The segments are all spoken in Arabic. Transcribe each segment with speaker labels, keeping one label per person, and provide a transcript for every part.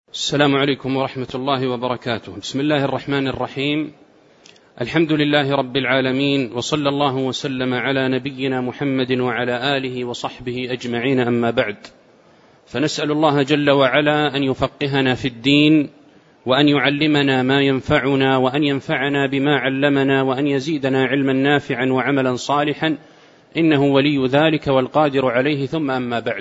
Speaker 1: السلام عليكم ورحمة الله وبركاته. بسم الله الرحمن الرحيم. الحمد لله رب العالمين، وصلى الله وسلم على نبينا محمد وعلى آله وصحبه أجمعين، أما بعد، فنسأل الله جل وعلا أن يفقهنا في الدين، وأن يعلمنا ما ينفعنا، وأن ينفعنا بما علمنا، وأن يزيدنا علما نافعا وعملا صالحا، إنه ولي ذلك والقادر عليه. ثم أما بعد،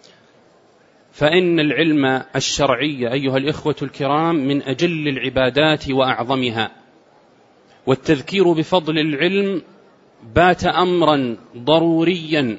Speaker 1: فإن العلم الشرعي أيها الإخوة الكرام من أجل العبادات وأعظمها، والتذكير بفضل العلم بات أمرا ضروريا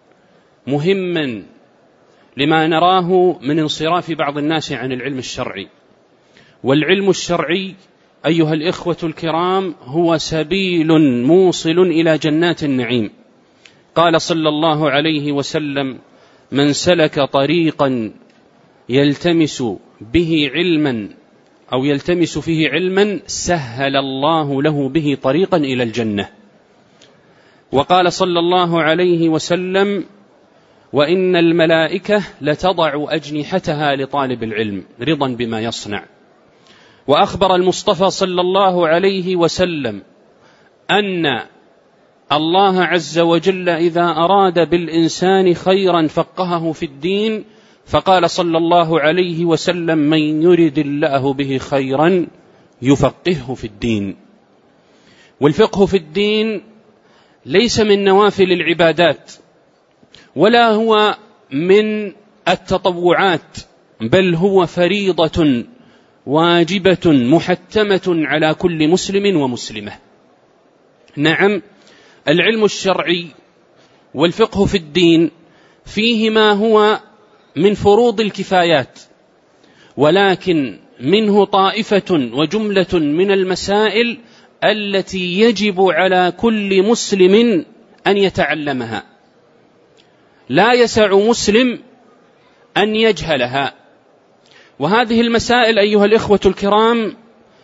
Speaker 1: مهما لما نراه من انصراف بعض الناس عن العلم الشرعي. والعلم الشرعي أيها الإخوة الكرام هو سبيل موصل إلى جنات النعيم. قال صلى الله عليه وسلم: من سلك طريقا يلتمس به علما أو يلتمس فيه علما سهل الله له به طريقا إلى الجنة. وقال صلى الله عليه وسلم: وإن الملائكة لتضع أجنحتها لطالب العلم رضا بما يصنع. وأخبر المصطفى صلى الله عليه وسلم أن الله عز وجل إذا أراد بالإنسان خيرا فقهه في الدين، فقال صلى الله عليه وسلم: من يرد الله به خيرا يفقهه في الدين. والفقه في الدين ليس من نوافل العبادات، ولا هو من التطوعات، بل هو فريضة واجبة محتمة على كل مسلم ومسلمة. نعم، العلم الشرعي والفقه في الدين فيه ما هو من فروض الكفايات، ولكن منه طائفة وجملة من المسائل التي يجب على كل مسلم أن يتعلمها، لا يسع مسلم أن يجهلها. وهذه المسائل أيها الإخوة الكرام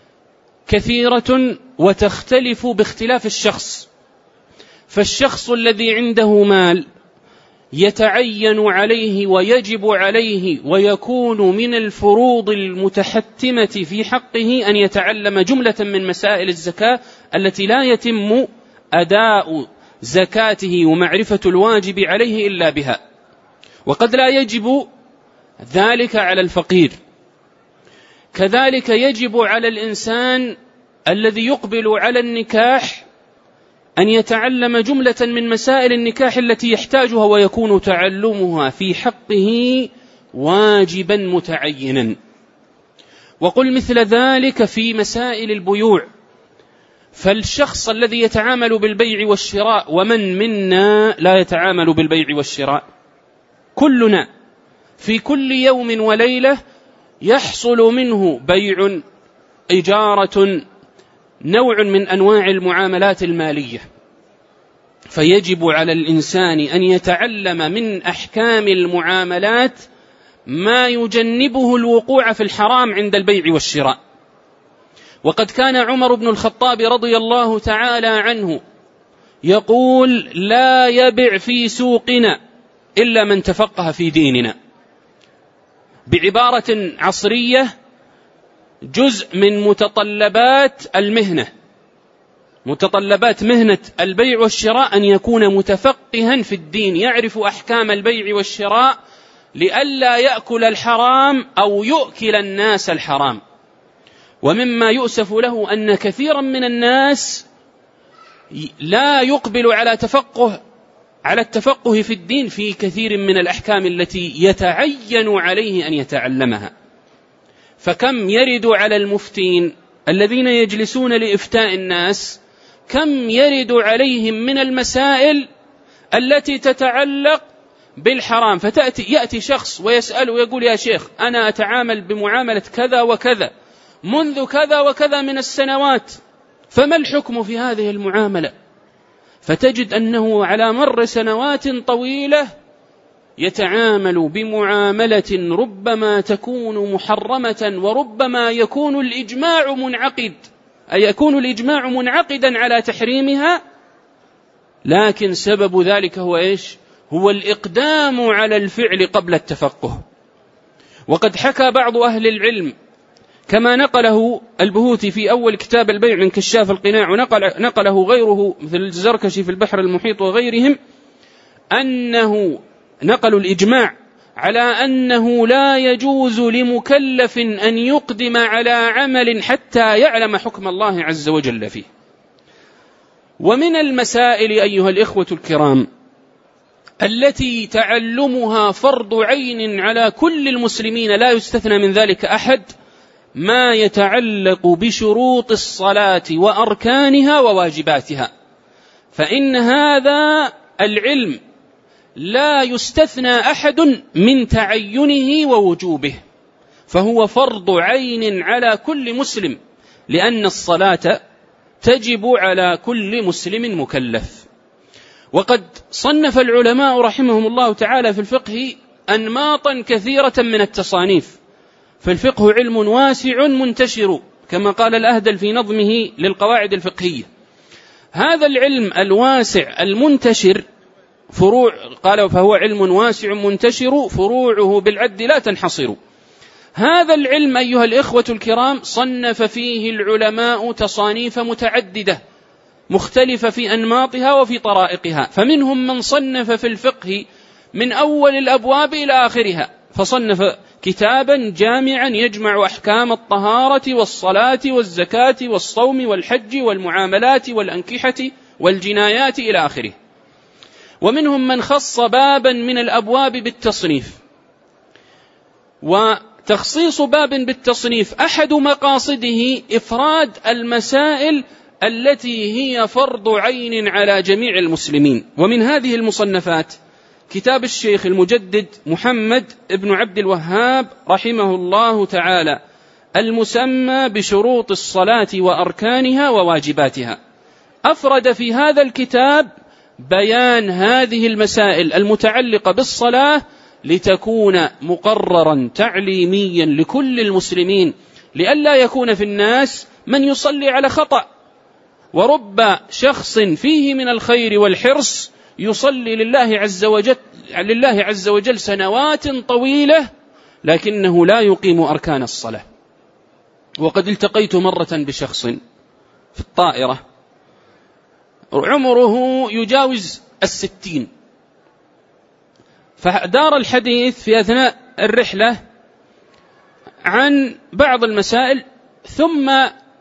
Speaker 1: كثيرة وتختلف باختلاف الشخص. فالشخص الذي عنده مال يتعين عليه ويجب عليه ويكون من الفروض المتحتمة في حقه أن يتعلم جملة من مسائل الزكاة التي لا يتم أداء زكاته ومعرفة الواجب عليه إلا بها، وقد لا يجب ذلك على الفقير. كذلك يجب على الإنسان الذي يقبل على النكاح أن يتعلم جملة من مسائل النكاح التي يحتاجها، ويكون تعلمها في حقه واجبا متعينا. وقل مثل ذلك في مسائل البيوع. فالشخص الذي يتعامل بالبيع والشراء، ومن منا لا يتعامل بالبيع والشراء؟ كلنا في كل يوم وليلة يحصل منه بيع، إجارة، نوع من أنواع المعاملات المالية. فيجب على الإنسان أن يتعلم من أحكام المعاملات ما يجنبه الوقوع في الحرام عند البيع والشراء. وقد كان عمر بن الخطاب رضي الله تعالى عنه يقول: لا يبع في سوقنا إلا من تفقه في ديننا. بعبارة عصرية: جزء من متطلبات المهنة، متطلبات مهنة البيع والشراء أن يكون متفقها في الدين، يعرف أحكام البيع والشراء لئلا يأكل الحرام أو يؤكل الناس الحرام. ومما يؤسف له أن كثيرا من الناس لا يقبل على التفقه في الدين في كثير من الأحكام التي يتعين عليه أن يتعلمها. فكم يرد على المفتين الذين يجلسون لإفتاء الناس، كم يرد عليهم من المسائل التي تتعلق بالحرام، يأتي شخص ويسأل ويقول: يا شيخ، أنا أتعامل بمعاملة كذا وكذا منذ كذا وكذا من السنوات، فما الحكم في هذه المعاملة؟ فتجد أنه على مر سنوات طويلة يتعامل بمعاملة ربما تكون محرمة، وربما يكون الإجماع منعقدا على تحريمها، لكن سبب ذلك هو إيش؟ هو الإقدام على الفعل قبل التفقه. وقد حكى بعض أهل العلم كما نقله البهوتي في أول كتاب البيع من كشاف القناع، ونقله غيره مثل الزركشي في البحر المحيط وغيرهم، أنه نقلوا الإجماع على أنه لا يجوز لمكلف أن يقدم على عمل حتى يعلم حكم الله عز وجل فيه. ومن المسائل أيها الإخوة الكرام التي تعلمها فرض عين على كل المسلمين لا يستثنى من ذلك أحد ما يتعلق بشروط الصلاة وأركانها وواجباتها، فإن هذا العلم لا يستثنى أحد من تعينه ووجوبه، فهو فرض عين على كل مسلم، لأن الصلاة تجب على كل مسلم مكلف. وقد صنف العلماء رحمهم الله تعالى في الفقه أنماطا كثيرة من التصانيف، فالفقه علم واسع منتشر كما قال الأهدل في نظمه للقواعد الفقهية. هذا العلم الواسع المنتشر فروع، قال فهو علم واسع منتشر فروعه بالعد لا تنحصر. هذا العلم أيها الإخوة الكرام صنف فيه العلماء تصانيف متعددة مختلفة في أنماطها وفي طرائقها، فمنهم من صنف في الفقه من أول الأبواب إلى آخرها، فصنف كتابا جامعا يجمع أحكام الطهارة والصلاة والزكاة والصوم والحج والمعاملات والأنكحة والجنايات إلى آخره. ومنهم من خص بابا من الأبواب بالتصنيف، وتخصيص باب بالتصنيف أحد مقاصده إفراد المسائل التي هي فرض عين على جميع المسلمين. ومن هذه المصنفات كتاب الشيخ المجدد محمد بن عبد الوهاب رحمه الله تعالى المسمى بشروط الصلاة وأركانها وواجباتها. أفرد في هذا الكتاب بيان هذه المسائل المتعلقة بالصلاة لتكون مقررا تعليميا لكل المسلمين، لئلا يكون في الناس من يصلي على خطأ، ورب شخص فيه من الخير والحرص يصلي لله عز وجل سنوات طويلة لكنه لا يقيم أركان الصلاة. وقد التقيت مرة بشخص في الطائرة عمره يجاوز 60، فدار الحديث في أثناء الرحلة عن بعض المسائل، ثم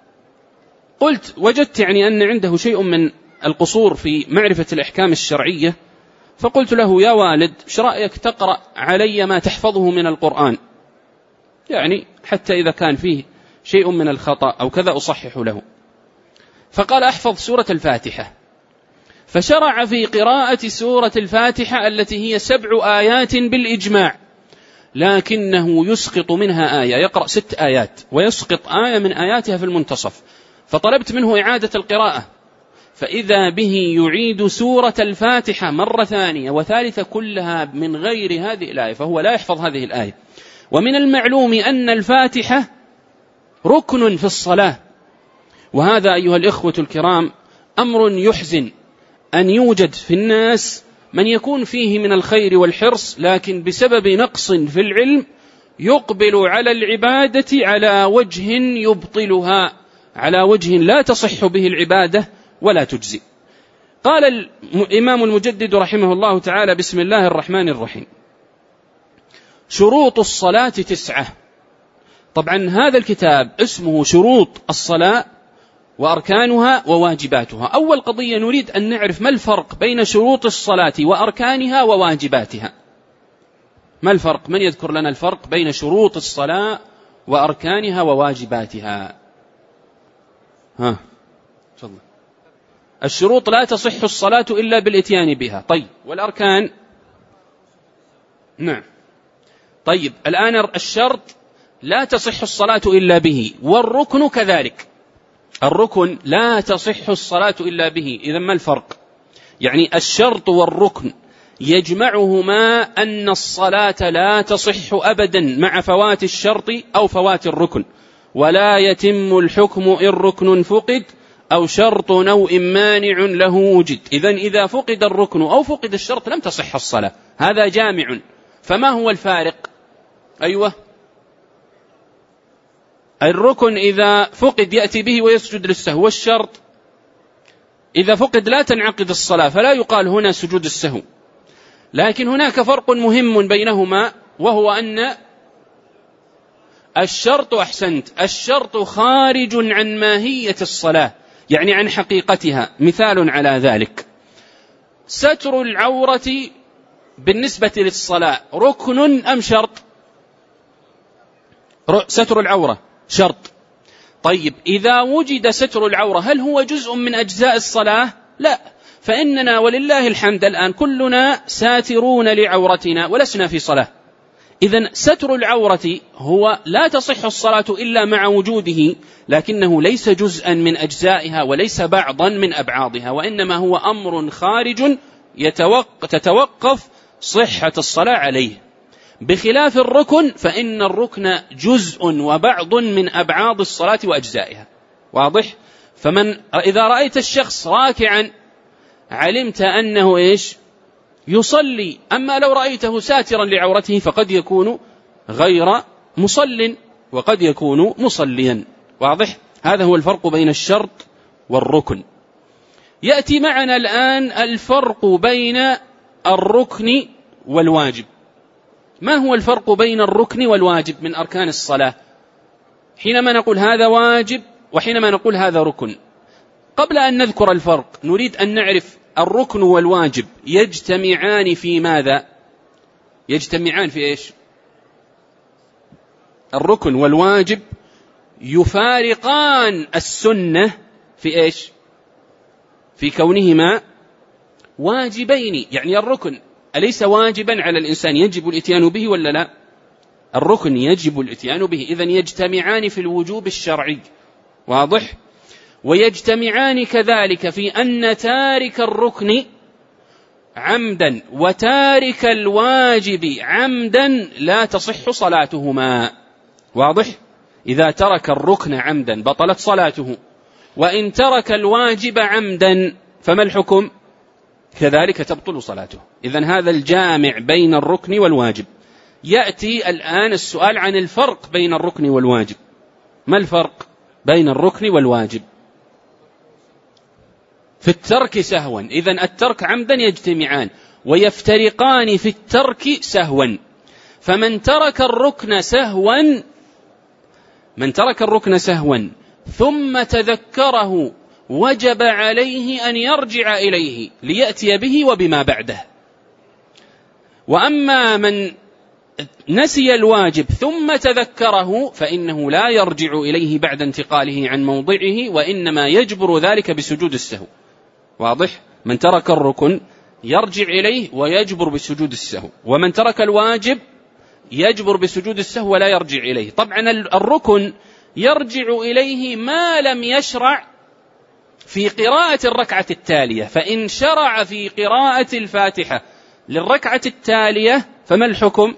Speaker 1: وجدت أن عنده شيء من القصور في معرفة الأحكام الشرعية، فقلت له يا والد ايش رأيك تقرأ علي ما تحفظه من القرآن، حتى إذا كان فيه شيء من الخطأ أو كذا أصحح له. فقال أحفظ سورة الفاتحة، فشرع في قراءة سورة الفاتحة التي هي 7 آيات بالإجماع، لكنه يسقط منها آية، يقرأ 6 آيات ويسقط آية من آياتها في المنتصف. فطلبت منه إعادة القراءة، فإذا به يعيد سورة الفاتحة مرة ثانية وثالثة كلها من غير هذه الآية، فهو لا يحفظ هذه الآية. ومن المعلوم أن الفاتحة ركن في الصلاة، وهذا أيها الإخوة الكرام أمر يحزن أن يوجد في الناس من يكون فيه من الخير والحرص، لكن بسبب نقص في العلم يقبل على العبادة على وجه يبطلها، على وجه لا تصح به العبادة ولا تجزي. قال الإمام المجدد رحمه الله تعالى بسم الله الرحمن الرحيم: شروط الصلاة 9. طبعا هذا الكتاب اسمه شروط الصلاة وأركانها وواجباتها. أول قضية نريد أن نعرف ما الفرق بين شروط الصلاة وأركانها وواجباتها. ما الفرق؟ من يذكر لنا الفرق بين شروط الصلاة وأركانها وواجباتها؟ تفضل. الشروط لا تصح الصلاة إلا بالإتيان بها. طيب، والأركان؟ نعم. طيب، الآن الشرط لا تصح الصلاة إلا به، والركن كذلك. الركن لا تصح الصلاة إلا به. إذن ما الفرق؟ الشرط والركن يجمعهما أن الصلاة لا تصح أبدا مع فوات الشرط أو فوات الركن، ولا يتم الحكم إن ركن فقد أو شرط أو مانع له وجد. إذن إذا فقد الركن أو فقد الشرط لم تصح الصلاة، هذا جامع. فما هو الفارق؟ أيوة، الركن إذا فقد يأتي به ويسجد للسهو، والشرط إذا فقد لا تنعقد الصلاة، فلا يقال هنا سجود السهو. لكن هناك فرق مهم بينهما، وهو أن الشرط، أحسنت، الشرط خارج عن ماهية الصلاة، يعني عن حقيقتها. مثال على ذلك: ستر العورة بالنسبة للصلاة ركن أم شرط؟ ستر العورة شرط. طيب إذا وجد ستر العورة هل هو جزء من أجزاء الصلاة؟ لا، فإننا ولله الحمد الآن كلنا ساترون لعورتنا ولسنا في صلاة. إذن ستر العورة هو لا تصح الصلاة إلا مع وجوده، لكنه ليس جزءا من أجزائها وليس بعضا من أبعاضها، وإنما هو أمر خارج تتوقف صحة الصلاة عليه، بخلاف الركن فإن الركن جزء وبعض من أبعاض الصلاة وأجزائها. واضح؟ إذا رأيت الشخص راكعا علمت أنه إيش؟ يصلي. أما لو رأيته ساترا لعورته فقد يكون غير مصل وقد يكون مصليا. واضح؟ هذا هو الفرق بين الشرط والركن. يأتي معنا الآن الفرق بين الركن والواجب. ما هو الفرق بين الركن والواجب من أركان الصلاة حينما نقول هذا واجب وحينما نقول هذا ركن؟ قبل أن نذكر الفرق نريد أن نعرف الركن والواجب يجتمعان في ماذا؟ يجتمعان في إيش؟ الركن والواجب يفارقان السنة في إيش؟ في كونهما واجبين. يعني الركن أليس واجبا على الإنسان يجب الإتيان به ولا لا؟ الركن يجب الإتيان به، إذن يجتمعان في الوجوب الشرعي. واضح؟ ويجتمعان كذلك في أن تارك الركن عمدا وتارك الواجب عمدا لا تصح صلاتهما. واضح؟ إذا ترك الركن عمدا بطلت صلاته، وإن ترك الواجب عمدا فما الحكم؟ كذلك تبطل صلاته. إذن هذا الجامع بين الركن والواجب. يأتي الآن السؤال عن الفرق بين الركن والواجب. ما الفرق بين الركن والواجب؟ في الترك سهوا. إذن الترك عمدا يجتمعان ويفترقان في الترك سهوا. فمن ترك الركن سهوا ثم تذكره وجب عليه أن يرجع إليه ليأتي به وبما بعده. وأما من نسي الواجب ثم تذكره فإنه لا يرجع إليه بعد انتقاله عن موضعه، وإنما يجبر ذلك بسجود السهو. واضح؟ من ترك الركن يرجع إليه ويجبر بسجود السهو، ومن ترك الواجب يجبر بسجود السهو ولا يرجع إليه. طبعا الركن يرجع إليه ما لم يشرع في قراءة الركعة التالية، فإن شرع في قراءة الفاتحة للركعة التالية فما الحكم؟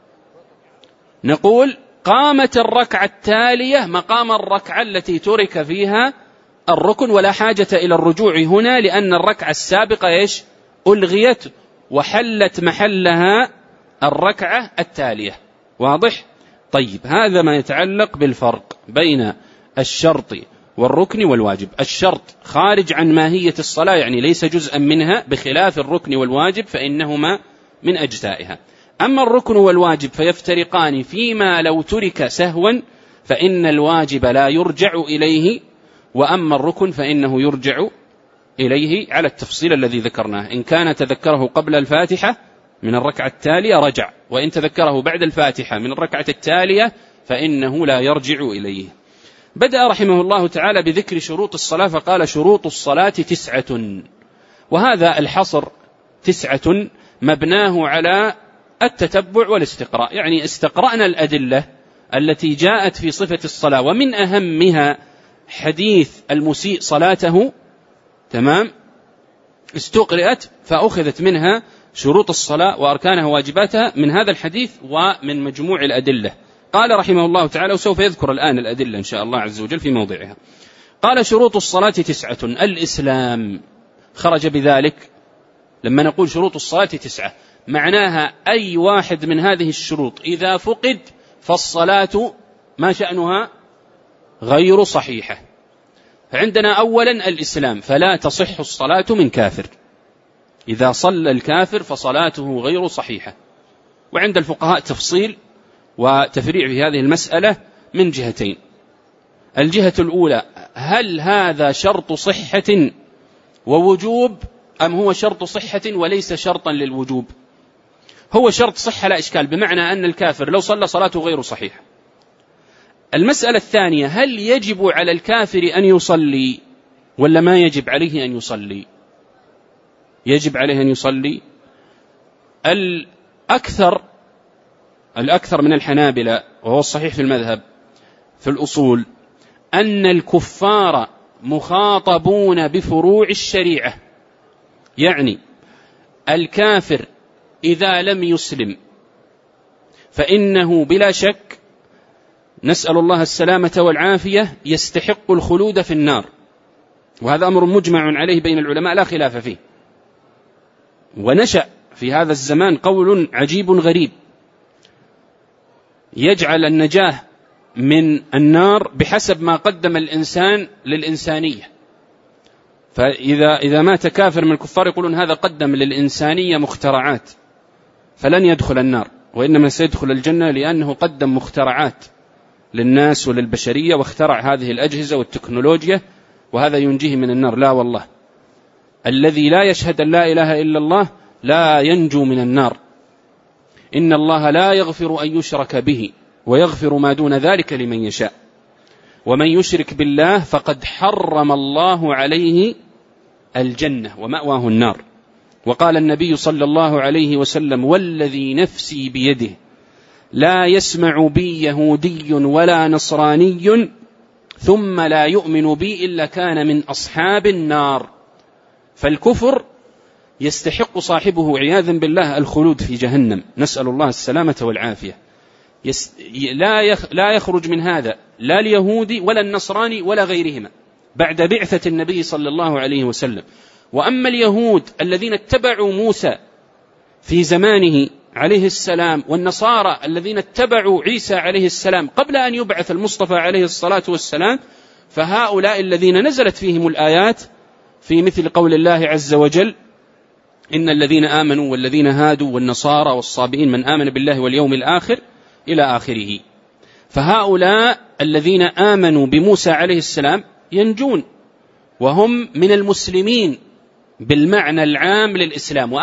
Speaker 1: نقول قامت الركعة التالية مقام الركعة التي ترك فيها الركن، ولا حاجة إلى الرجوع هنا، لأن الركعة السابقة إيش؟ ألغيت وحلت محلها الركعة التالية. واضح؟ طيب، هذا ما يتعلق بالفرق بين الشرط والركن والواجب. الشرط خارج عن ماهية الصلاة، يعني ليس جزءا منها، بخلاف الركن والواجب فإنهما من أجزائها. أما الركن والواجب فيفترقان فيما لو ترك سهوا فإن الواجب لا يرجع إليه، وأما الركن فإنه يرجع إليه على التفصيل الذي ذكرناه. إن كان تذكره قبل الفاتحة من الركعة التالية رجع، وإن تذكره بعد الفاتحة من الركعة التالية فإنه لا يرجع إليه. بدأ رحمه الله تعالى بذكر شروط الصلاة فقال: شروط الصلاة 9. وهذا الحصر 9 مبناه على التتبع والاستقراء، يعني استقرأنا الأدلة التي جاءت في صفة الصلاة، ومن أهمها حديث المسيء صلاته، تمام، استقرأت فأخذت منها شروط الصلاة وأركانها وواجباتها من هذا الحديث ومن مجموع الأدلة. قال رحمه الله تعالى، وسوف يذكر الآن الأدلة إن شاء الله عز وجل في موضعها. قال: شروط الصلاة 9. الإسلام خرج بذلك. لما نقول شروط الصلاة 9 معناها أي واحد من هذه الشروط إذا فقد فالصلاة ما شأنها؟ غير صحيحة. فعندنا أولا الإسلام، فلا تصح الصلاة من كافر، إذا صلى الكافر فصلاته غير صحيحة. وعند الفقهاء تفصيل وتفريع في هذه المسألة من جهتين. الجهة الأولى: هل هذا شرط صحة ووجوب أم هو شرط صحة وليس شرطا للوجوب؟ هو شرط صحة لا إشكال، بمعنى أن الكافر لو صلى صلاته غير صحيحة. المسألة الثانية: هل يجب على الكافر أن يصلي ولا ما يجب عليه أن يصلي؟ يجب عليه أن يصلي. الأكثر من الحنابلة، وهو الصحيح في المذهب في الأصول، أن الكفار مخاطبون بفروع الشريعة، يعني الكافر إذا لم يسلم فإنه بلا شك، نسأل الله السلامة والعافية، يستحق الخلود في النار، وهذا أمر مجمع عليه بين العلماء لا خلاف فيه. ونشأ في هذا الزمان قول عجيب غريب يجعل النجاة من النار بحسب ما قدم الإنسان للإنسانية. فإذا مات كافر من الكفار يقولون هذا قدم للإنسانية مخترعات فلن يدخل النار، وإنما سيدخل الجنة لأنه قدم مخترعات للناس وللبشرية واخترع هذه الأجهزة والتكنولوجيا، وهذا ينجيه من النار. لا والله، الذي لا يشهد أن لا إله إلا الله لا ينجو من النار. إن الله لا يغفر أن يشرك به ويغفر ما دون ذلك لمن يشاء، ومن يشرك بالله فقد حرم الله عليه الجنة ومأواه النار. وقال النبي صلى الله عليه وسلم: والذي نفسي بيده لا يسمع بي يهودي ولا نصراني ثم لا يؤمن بي إلا كان من أصحاب النار. فالكفر يستحق صاحبه عياذا بالله الخلود في جهنم، نسأل الله السلامة والعافية. لا يخرج من هذا لا اليهودي ولا النصراني ولا غيرهما بعد بعثة النبي صلى الله عليه وسلم. وأما اليهود الذين اتبعوا موسى في زمانه عليه السلام، والنصارى الذين اتبعوا عيسى عليه السلام قبل أن يبعث المصطفى عليه الصلاة والسلام، فهؤلاء الذين نزلت فيهم الآيات في مثل قول الله عز وجل: إن الذين آمنوا والذين هادوا والنصارى والصابئين من آمن بالله واليوم الآخر إلى آخره. فهؤلاء الذين آمنوا بموسى عليه السلام ينجون وهم من المسلمين بالمعنى العام للإسلام.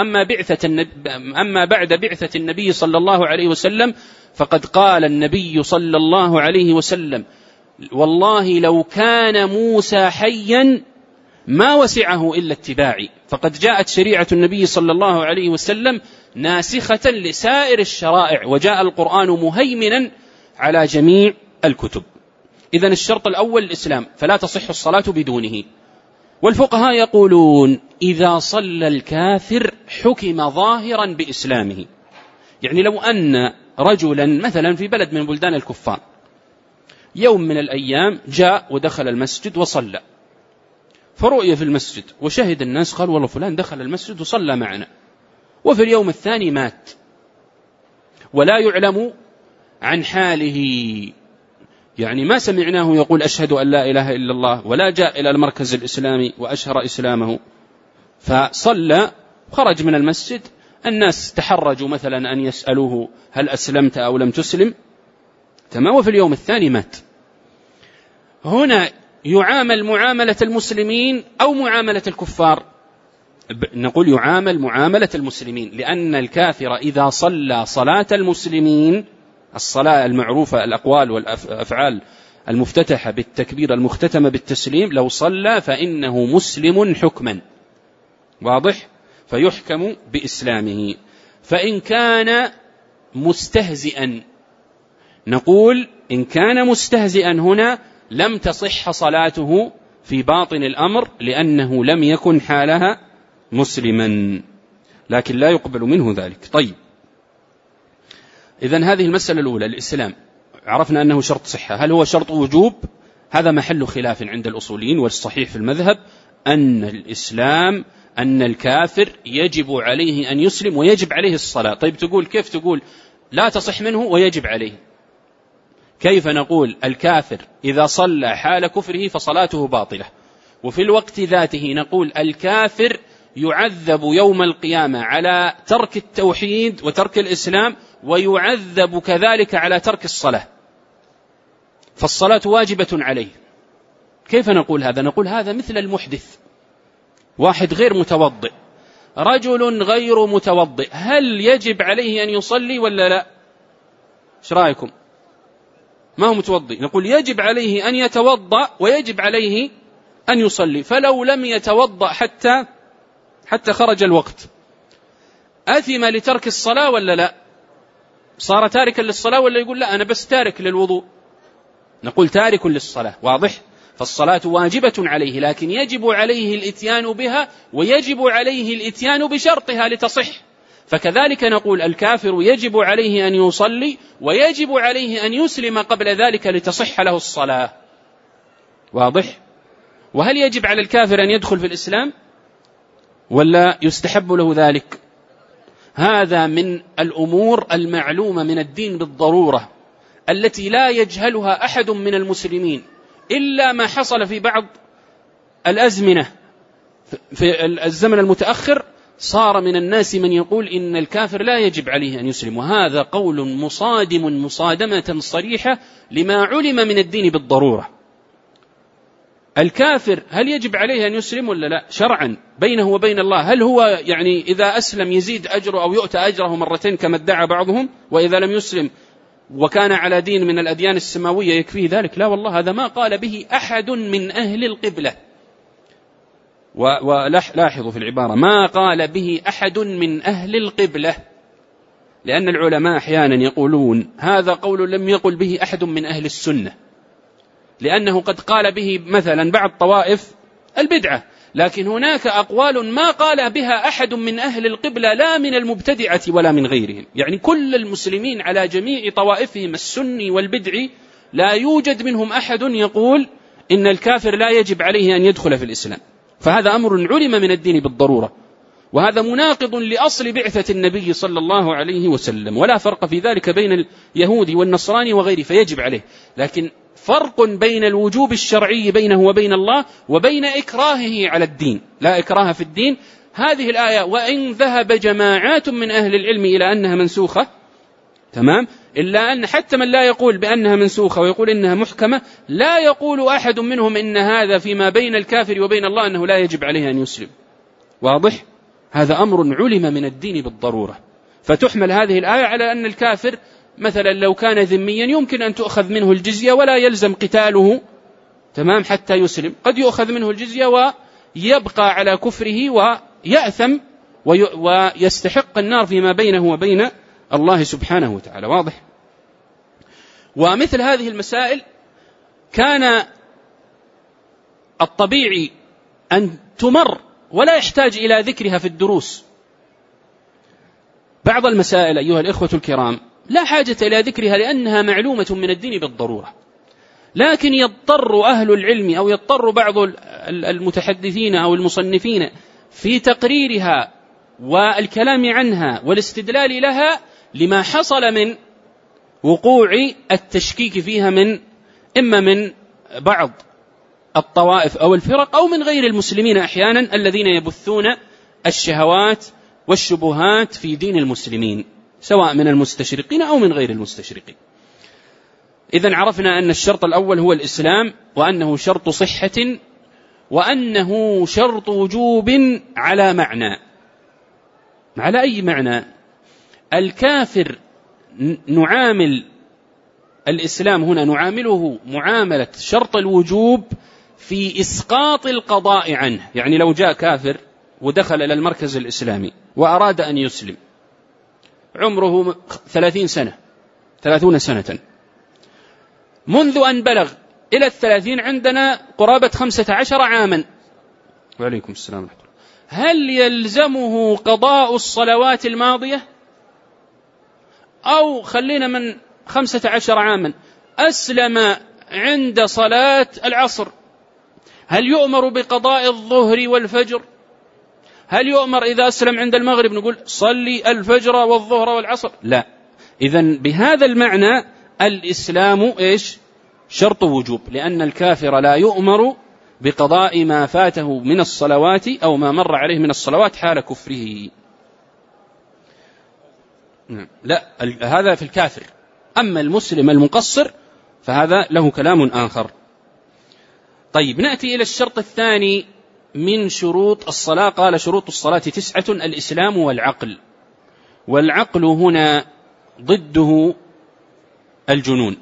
Speaker 1: أما بعد بعثة النبي صلى الله عليه وسلم فقد قال النبي صلى الله عليه وسلم: والله لو كان موسى حيا ما وسعه إلا اتباعي. فقد جاءت شريعة النبي صلى الله عليه وسلم ناسخة لسائر الشرائع، وجاء القرآن مهيمنا على جميع الكتب. إذن الشرط الأول الإسلام، فلا تصح الصلاة بدونه. والفقهاء يقولون: إذا صلى الكافر حكم ظاهرا بإسلامه. يعني لو أن رجلا مثلا في بلد من بلدان الكفار يوم من الأيام جاء ودخل المسجد وصلى، فرؤي في المسجد وشهد الناس، قال: والله فلان دخل المسجد وصلى معنا، وفي اليوم الثاني مات ولا يعلم عن حاله، يعني ما سمعناه يقول أشهد أن لا إله إلا الله، ولا جاء إلى المركز الإسلامي وأشهر إسلامه، فصلى خرج من المسجد. الناس تحرجوا مثلا أن يسألوه: هل أسلمت أو لم تسلم؟ تمام. وفي اليوم الثاني مات. هنا يعامل معاملة المسلمين أو معاملة الكفار؟ نقول يعامل معاملة المسلمين، لأن الكافر إذا صلى صلاة المسلمين، الصلاة المعروفة الأقوال والأفعال المفتتحة بالتكبير المختتمة بالتسليم، لو صلى فإنه مسلم حكما واضح، فيحكم بإسلامه. فإن كان مستهزئا، نقول إن كان مستهزئا هنا لم تصح صلاته في باطن الأمر، لأنه لم يكن حالها مسلما، لكن لا يقبل منه ذلك. طيب، إذن هذه المسألة الأولى الإسلام، عرفنا أنه شرط صحة. هل هو شرط وجوب؟ هذا محل خلاف عند الأصوليين، والصحيح في المذهب أن الإسلام، أن الكافر يجب عليه أن يسلم ويجب عليه الصلاة. طيب تقول كيف تقول لا تصح منه ويجب عليه؟ كيف نقول الكافر إذا صلى حال كفره فصلاته باطلة، وفي الوقت ذاته نقول الكافر يعذب يوم القيامة على ترك التوحيد وترك الإسلام، ويعذب كذلك على ترك الصلاة، فالصلاة واجبة عليه. كيف نقول هذا؟ نقول هذا مثل المحدث، واحد غير متوضئ، رجل غير متوضئ، هل يجب عليه أن يصلي ولا لا؟ ايش رأيكم؟ ما هو متوضئ، نقول يجب عليه أن يتوضأ ويجب عليه أن يصلي، فلو لم يتوضأ حتى خرج الوقت أثم لترك الصلاة ولا لا؟ صار تاركا للصلاة ولا يقول لا أنا بس تارك للوضوء؟ نقول تارك للصلاة، واضح؟ فالصلاة واجبة عليه، لكن يجب عليه الإتيان بها، ويجب عليه الإتيان بشرطها لتصح. فكذلك نقول الكافر يجب عليه أن يصلي، ويجب عليه أن يسلم قبل ذلك لتصح له الصلاة، واضح؟ وهل يجب على الكافر أن يدخل في الإسلام ولا يستحب له ذلك؟ هذا من الأمور المعلومة من الدين بالضرورة، التي لا يجهلها أحد من المسلمين، إلا ما حصل في بعض الأزمنة. في الزمن المتأخر صار من الناس من يقول إن الكافر لا يجب عليه أن يسلم، وهذا قول مصادم مصادمة صريحة لما علم من الدين بالضرورة. الكافر هل يجب عليه أن يسلم ولا لا؟ شرعا بينه وبين الله، هل هو يعني إذا أسلم يزيد أجره أو يؤتى أجره مرتين كما ادعى بعضهم، وإذا لم يسلم وكان على دين من الأديان السماوية يكفيه ذلك؟ لا والله، هذا ما قال به أحد من أهل القبلة. ولاحظوا في العبارة، ما قال به أحد من أهل القبلة، لأن العلماء أحيانا يقولون هذا قول لم يقل به أحد من أهل السنة، لأنه قد قال به مثلا بعض طوائف البدعة، لكن هناك أقوال ما قال بها أحد من أهل القبلة، لا من المبتدعة ولا من غيرهم، يعني كل المسلمين على جميع طوائفهم السني والبدعي لا يوجد منهم أحد يقول إن الكافر لا يجب عليه أن يدخل في الإسلام. فهذا أمر علم من الدين بالضرورة، وهذا مناقض لأصل بعثة النبي صلى الله عليه وسلم، ولا فرق في ذلك بين اليهود والنصراني وغيره، فيجب عليه. لكن فرق بين الوجوب الشرعي بينه وبين الله وبين إكراهه على الدين، لا إكراه في الدين. هذه الآية وإن ذهب جماعات من أهل العلم إلى أنها منسوخة، تمام، إلا أن حتى من لا يقول بأنها منسوخة ويقول إنها محكمة، لا يقول أحد منهم إن هذا فيما بين الكافر وبين الله أنه لا يجب عليه أن يسلم، واضح؟ هذا أمر علم من الدين بالضرورة. فتحمل هذه الآية على أن الكافر مثلا لو كان ذميا يمكن أن تؤخذ منه الجزية ولا يلزم قتاله، تمام، حتى يسلم، قد يؤخذ منه الجزية ويبقى على كفره ويأثم ويستحق النار فيما بينه وبين الله سبحانه وتعالى، واضح؟ ومثل هذه المسائل كان الطبيعي أن تمر ولا يحتاج إلى ذكرها في الدروس. بعض المسائل أيها الإخوة الكرام لا حاجة إلى ذكرها لأنها معلومة من الدين بالضرورة، لكن يضطر أهل العلم أو يضطر بعض المتحدثين أو المصنفين في تقريرها والكلام عنها والاستدلال لها لما حصل من وقوع التشكيك فيها إما من بعض الطوائف أو الفرق أو من غير المسلمين أحيانا الذين يبثون الشهوات والشبهات في دين المسلمين، سواء من المستشرقين أو من غير المستشرقين. إذن عرفنا أن الشرط الأول هو الإسلام، وأنه شرط صحة، وأنه شرط وجوب على معنى. على أي معنى؟ الكافر نعامل الإسلام هنا نعامله معاملة شرط الوجوب في إسقاط القضاء عنه. يعني لو جاء كافر ودخل إلى المركز الإسلامي وأراد أن يسلم، عمره 30 سنة، منذ أن بلغ إلى 30 عندنا قرابة 15 عاما، وعليكم السلام ورحمة الله، هل يلزمه قضاء الصلوات الماضية؟ أو خلينا من 15 عاما أسلم عند صلاة العصر، هل يؤمر بقضاء الظهر والفجر؟ هل يؤمر إذا أسلم عند المغرب نقول صلي الفجر والظهر والعصر؟ لا. إذن بهذا المعنى الإسلام إيش؟ شرط وجوب، لأن الكافر لا يؤمر بقضاء ما فاته من الصلوات أو ما مر عليه من الصلوات حال كفره. لا، هذا في الكافر. أما المسلم المقصر فهذا له كلام آخر. طيب، نأتي إلى الشرط الثاني من شروط الصلاة. قال: شروط الصلاة 9: الإسلام والعقل. والعقل هنا ضده الجنون.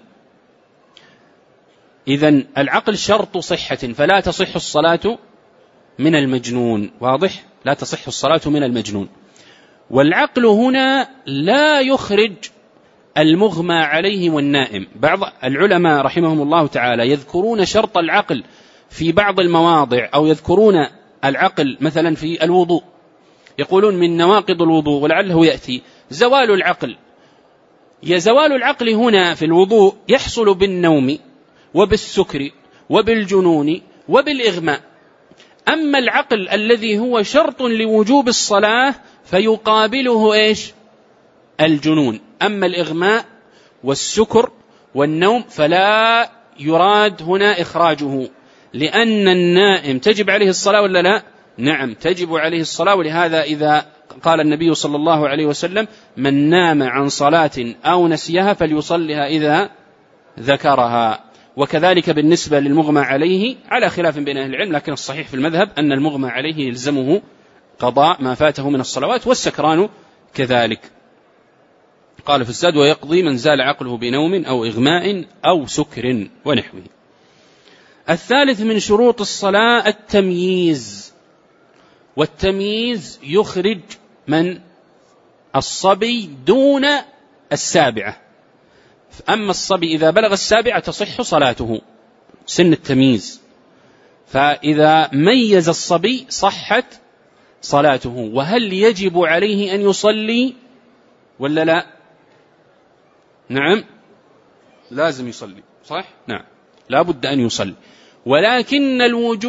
Speaker 1: إذن العقل شرط صحة، فلا تصح الصلاة من المجنون. واضح؟ لا تصح الصلاة من المجنون. والعقل هنا لا يخرج المغمى عليه والنائم. بعض العلماء رحمهم الله تعالى يذكرون شرط العقل في بعض المواضع، أو يذكرون العقل مثلا في الوضوء، يقولون من نواقض الوضوء، ولعله يأتي زوال العقل. زوال العقل هنا في الوضوء يحصل بالنوم وبالسكر وبالجنون وبالإغماء. أما العقل الذي هو شرط لوجوب الصلاة فيقابله إيش؟ الجنون. أما الإغماء والسكر والنوم فلا يراد هنا إخراجه، لأن النائم تجب عليه الصلاة ولا لا؟ نعم، تجب عليه الصلاة. ولهذا إذا قال النبي صلى الله عليه وسلم: من نام عن صلاة أو نسيها فليصلها إذا ذكرها. وكذلك بالنسبة للمغمى عليه، على خلاف بين أهل العلم، لكن الصحيح في المذهب أن المغمى عليه يلزمه قضاء ما فاته من الصلوات، والسكران كذلك. قال في الزاد: ويقضي من زال عقله بنوم أو إغماء أو سكر ونحوه. الثالث من شروط الصلاة التمييز. والتمييز يخرج من الصبي دون السابعة. أما الصبي إذا بلغ السابعة تصح صلاته، سن التمييز، فإذا ميز الصبي صحت صلاته. وهل يجب عليه أن يصلي ولا لا؟ نعم، لازم يصلي، صح؟ نعم، لا بد أن يصلي. ولكن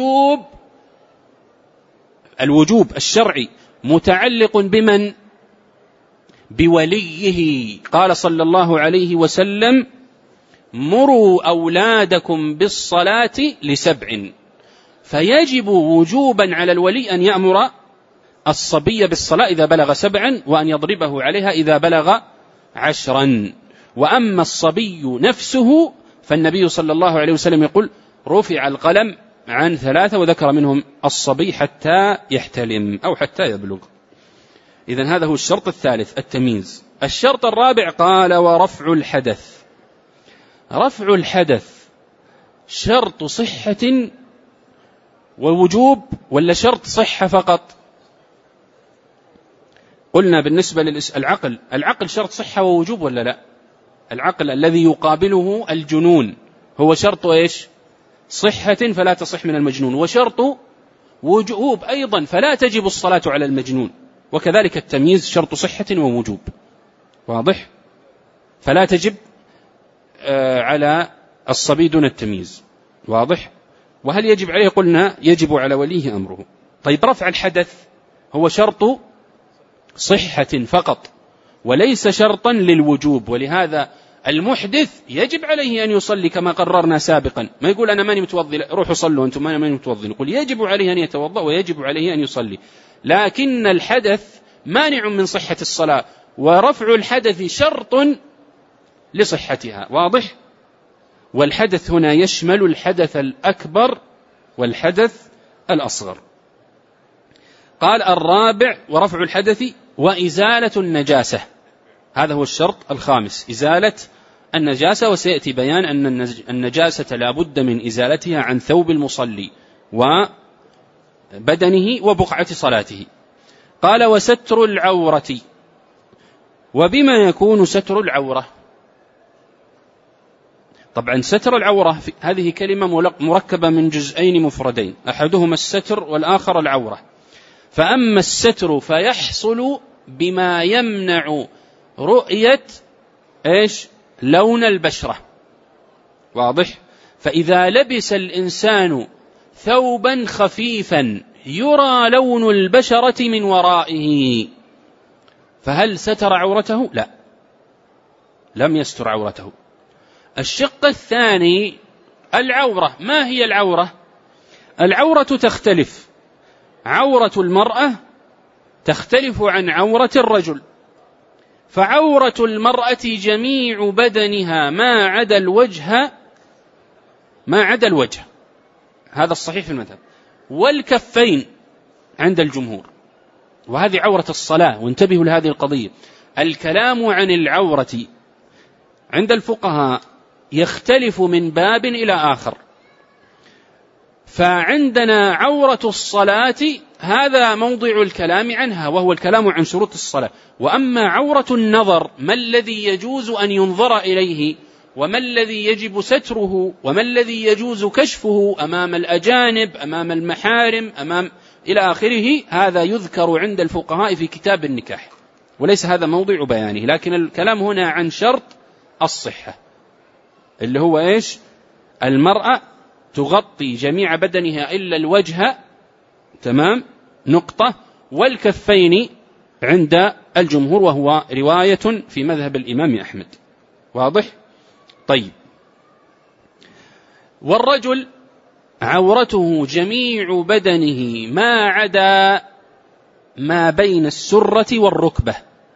Speaker 1: الوجوب الشرعي متعلق بمن؟ بوليه. قال صلى الله عليه وسلم: مروا أولادكم بالصلاة ل7. فيجب وجوبا على الولي أن يأمر الصبي بالصلاة إذا بلغ 7، وأن يضربه عليها إذا بلغ 10. وأما الصبي نفسه فالنبي صلى الله عليه وسلم يقول: رفع القلم عن 3، وذكر منهم الصبي حتى يحتلم أو حتى يبلغ. إذن هذا هو الشرط الثالث، التمييز. الشرط الرابع قال: ورفع الحدث. رفع الحدث شرط صحة ووجوب ولا شرط صحة فقط؟ قلنا بالنسبة العقل شرط صحة ووجوب ولا لا؟ العقل الذي يقابله الجنون هو شرط إيش؟ صحة، فلا تصح من المجنون، وشرط وجوب أيضا، فلا تجب الصلاة على المجنون. وكذلك التمييز شرط صحة ووجوب، واضح؟ فلا تجب على الصبي دون التمييز، واضح؟ وهل يجب عليه؟ قلنا يجب على وليه أمره. طيب، رفع الحدث هو شرط صحة فقط وليس شرطا للوجوب، ولهذا المحدث يجب عليه أن يصلي كما قررنا سابقا. ما يقول أنا ماني متوضي، روحوا صلوا أنتم، أنا ماني متوضي. يقول يجب عليه أن يتوضأ ويجب عليه أن يصلي، لكن الحدث مانع من صحة الصلاة، ورفع الحدث شرط لصحتها، واضح؟ والحدث هنا يشمل الحدث الأكبر والحدث الأصغر. قال: الرابع ورفع الحدث وإزالة النجاسة. هذا هو الشرط الخامس، إزالة النجاسة. وسيأتي بيان أن النجاسة لا بد من إزالتها عن ثوب المصلي وبدنه وبقعة صلاته. قال: وستر العورة. وبما يكون ستر العورة؟ طبعا ستر العورة هذه كلمة مركبة من جزئين مفردين، أحدهما الستر والآخر العورة. فأما الستر فيحصل بما يمنع رؤية إيش؟ لون البشرة، واضح؟ فإذا لبس الإنسان ثوبا خفيفا يرى لون البشرة من ورائه، فهل ستر عورته؟ لا، لم يستر عورته. الشق الثاني العورة. ما هي العورة؟ العورة تختلف، عورة المرأة تختلف عن عورة الرجل. فعورة المرأة جميع بدنها ما عدا الوجه، هذا الصحيح في المذهب، والكفين عند الجمهور، وهذه عورة الصلاة. وانتبهوا لهذه القضية، الكلام عن العورة عند الفقهاء يختلف من باب إلى آخر. فعندنا عورة الصلاة هذا موضع الكلام عنها، وهو الكلام عن شروط الصلاة. وأما عورة النظر، ما الذي يجوز أن ينظر إليه، وما الذي يجب ستره، وما الذي يجوز كشفه أمام الأجانب، أمام المحارم، إلى آخره، هذا يذكر عند الفقهاء في كتاب النكاح، وليس هذا موضع بيانه. لكن الكلام هنا عن شرط الصحة، اللي هو إيش؟ المرأة تغطي جميع بدنها إلا الوجه، تمام، نقطة، والكفين عند الجمهور، وهو رواية في مذهب الإمام أحمد. واضح؟ طيب. والرجل عورته جميع بدنه ما عدا ما بين السرة والركبة،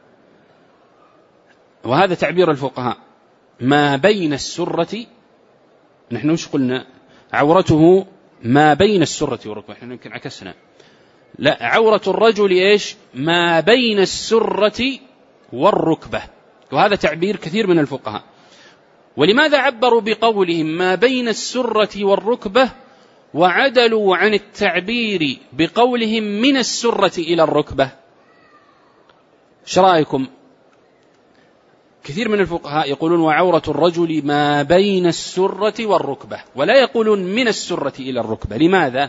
Speaker 1: وهذا تعبير الفقهاء، ما بين السرة. نحن وش قلنا؟ عورته ما بين السرة والركبة، نحن يمكن عكسنا. لا، عورة الرجل إيش؟ ما بين السرة والركبة، وهذا تعبير كثير من الفقهاء. ولماذا عبروا بقولهم ما بين السرة والركبة وعدلوا عن التعبير بقولهم من السرة إلى الركبة؟ ايش رأيكم؟ كثير من الفقهاء يقولون وعورة الرجل ما بين السرة والركبة، ولا يقولون من السرة إلى الركبة. لماذا؟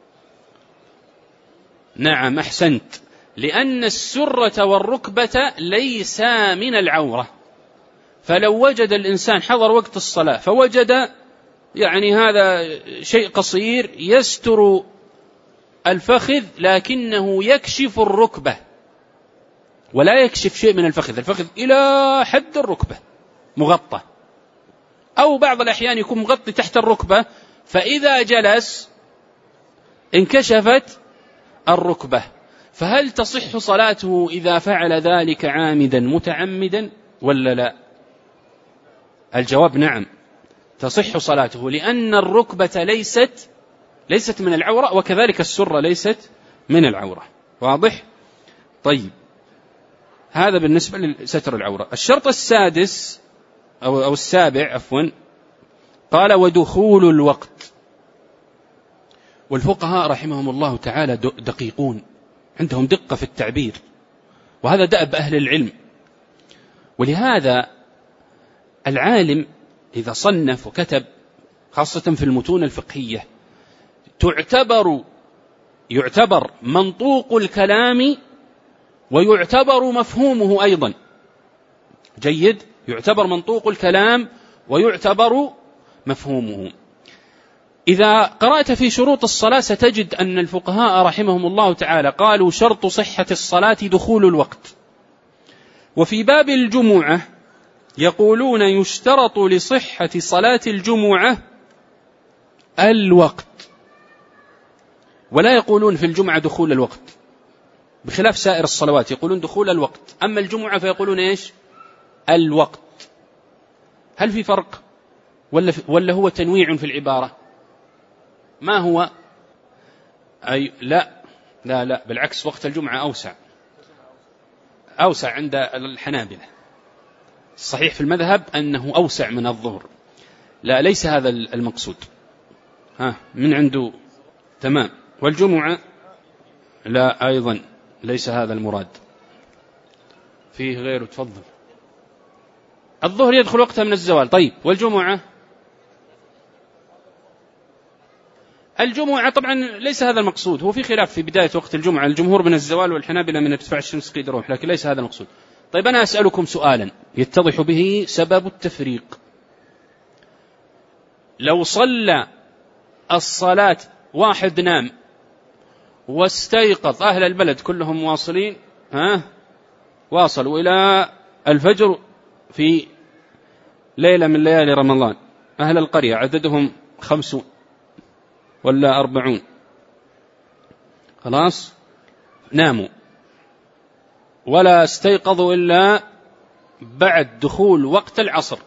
Speaker 1: نعم، أحسنت، لأن السرة والركبة ليسا من العورة. فلو وجد الإنسان حضر وقت الصلاة فوجد يعني هذا شيء قصير يستر الفخذ لكنه يكشف الركبة ولا يكشف شيء من الفخذ إلى حد الركبة مغطى، أو بعض الأحيان يكون مغطي تحت الركبة، فإذا جلس انكشفت الركبة. فهل تصح صلاته إذا فعل ذلك عامدا متعمدا ولا لا؟ الجواب نعم، تصح صلاته، لأن الركبة ليست من العورة، وكذلك السرة ليست من العورة. واضح؟ طيب، هذا بالنسبة لستر العورة. الشرط السادس أو السابع عفوا، قال ودخول الوقت. والفقهاء رحمهم الله تعالى دقيقون، عندهم دقة في التعبير، وهذا دأب أهل العلم. ولهذا العالم إذا صنف وكتب خاصة في المتون الفقهية يعتبر منطوق الكلام ويعتبر مفهومه أيضا. جيد، يعتبر منطوق الكلام ويعتبر مفهومه. إذا قرأت في شروط الصلاة ستجد أن الفقهاء رحمهم الله تعالى قالوا شرط صحة الصلاة دخول الوقت. وفي باب الجمعة يقولون يشترط لصحة صلاة الجمعة الوقت، ولا يقولون في الجمعة دخول الوقت، بخلاف سائر الصلوات يقولون دخول الوقت. أما الجمعة فيقولون إيش؟ الوقت. هل في فرق ولا هو تنويع في العبارة؟ ما هو؟ أي لا بالعكس، وقت الجمعة أوسع عند الحنابلة. الصحيح في المذهب أنه أوسع من الظهر. لا، ليس هذا المقصود، من عنده تمام. والجمعة لا، أيضا ليس هذا المراد، فيه غيره. تفضل. الظهر يدخل وقتها من الزوال. طيب، والجمعة؟ الجمعة طبعا ليس هذا المقصود، هو في خلاف في بداية وقت الجمعة، الجمهور من الزوال والحنابلة من ارتفاع الشمس قيد الرمح، لكن ليس هذا المقصود. طيب، أنا أسألكم سؤالا يتضح به سبب التفريق. لو صلى الصلاة واحد نام واستيقظ، أهل البلد كلهم واصلين، واصلوا إلى الفجر في ليلة من ليالي رمضان، أهل القرية عددهم 50 ولا 40، خلاص ناموا ولا استيقظوا إلا بعد دخول وقت العصر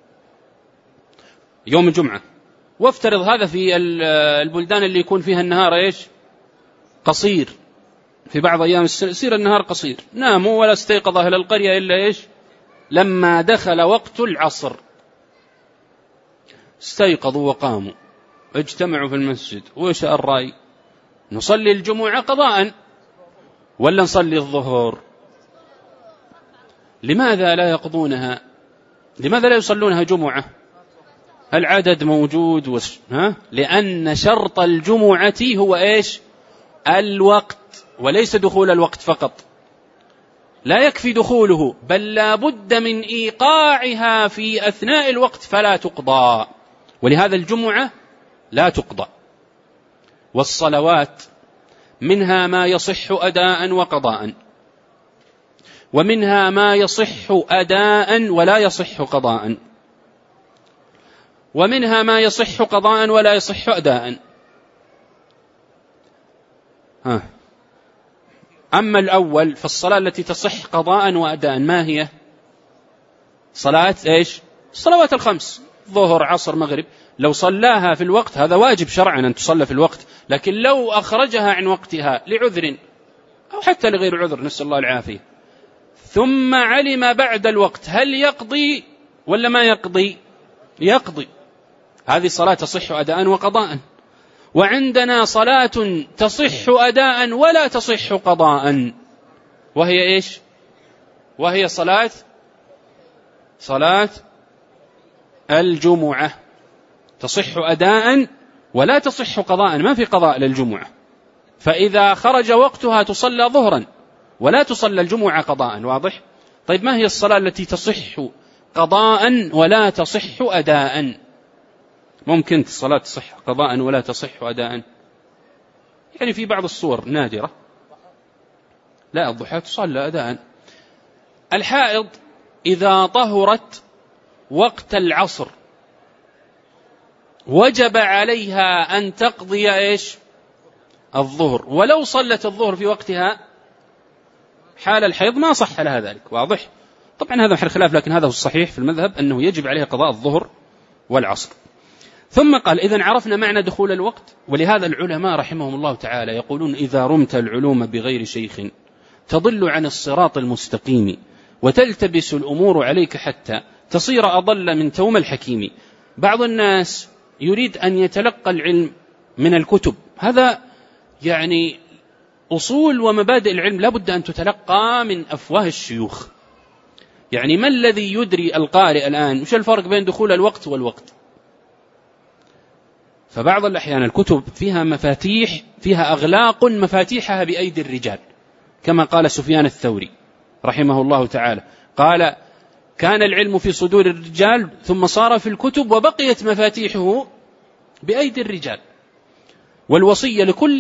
Speaker 1: يوم الجمعة. وافترض هذا في البلدان اللي يكون فيها النهار إيش قصير، في بعض أيام السنة يصير النهار قصير. ناموا ولا استيقظ أهل القرية إلا إيش لما دخل وقت العصر. استيقظوا وقاموا، اجتمعوا في المسجد. وإيش الرأي؟ نصلي الجمعة قضاء ولا نصلي الظهر؟ لماذا لا يقضونها؟ لماذا لا يصلونها جمعة؟ العدد موجود لأن شرط الجمعة هو إيش الوقت وليس دخول الوقت فقط. لا يكفي دخوله، بل لا بد من إيقاعها في أثناء الوقت فلا تقضى، ولهذا الجمعة لا تقضى. والصلوات منها ما يصح أداء وقضاء، ومنها ما يصح أداء ولا يصح قضاء، ومنها ما يصح قضاء ولا يصح أداء. أما الأول فالصلاة التي تصح قضاء وأداء ما هي؟ صلاة إيش؟ الصلوات الخمس، ظهر عصر مغرب. لو صلاها في الوقت هذا واجب شرعا أن تصلى في الوقت، لكن لو أخرجها عن وقتها لعذر أو حتى لغير عذر نسأل الله العافية، ثم علم بعد الوقت هل يقضي ولا ما يقضي؟ يقضي. هذه صلاة تصح أداء وقضاء. وعندنا صلاة تصح أداء ولا تصح قضاء، وهي إيش؟ وهي صلاة الجمعة، تصح أداء ولا تصح قضاء، ما في قضاء للجمعة. فإذا خرج وقتها تصلى ظهرا ولا تصلى الجمعة قضاء. واضح؟ طيب ما هي الصلاة التي تصح قضاء ولا تصح أداء؟ ممكن الصلاة تصح قضاء ولا تصح أداء، يعني في بعض الصور نادرة. لا، الضحى تصلى أداء. الحائض إذا طهرت وقت العصر وجب عليها أن تقضي إيش؟ الظهر، ولو صلت الظهر في وقتها حال الحيض ما صح لها ذلك. واضح؟ طبعا هذا محل خلاف، لكن هذا هو الصحيح في المذهب أنه يجب عليها قضاء الظهر والعصر. ثم قال إذن عرفنا معنى دخول الوقت. ولهذا العلماء رحمهم الله تعالى يقولون إذا رمت العلوم بغير شيخ تضل عن الصراط المستقيم، وتلتبس الأمور عليك حتى تصير أضل من توم الحكيم. بعض الناس يريد أن يتلقى العلم من الكتب، هذا يعني أصول ومبادئ العلم لابد أن تتلقى من أفواه الشيوخ. يعني ما الذي يدري القارئ الآن وش الفرق بين دخول الوقت والوقت؟ فبعض الأحيان الكتب فيها مفاتيح، فيها أغلاق مفاتيحها بأيدي الرجال، كما قال سفيان الثوري رحمه الله تعالى، قال كان العلم في صدور الرجال ثم صار في الكتب وبقيت مفاتيحه بأيدي الرجال. والوصية لكل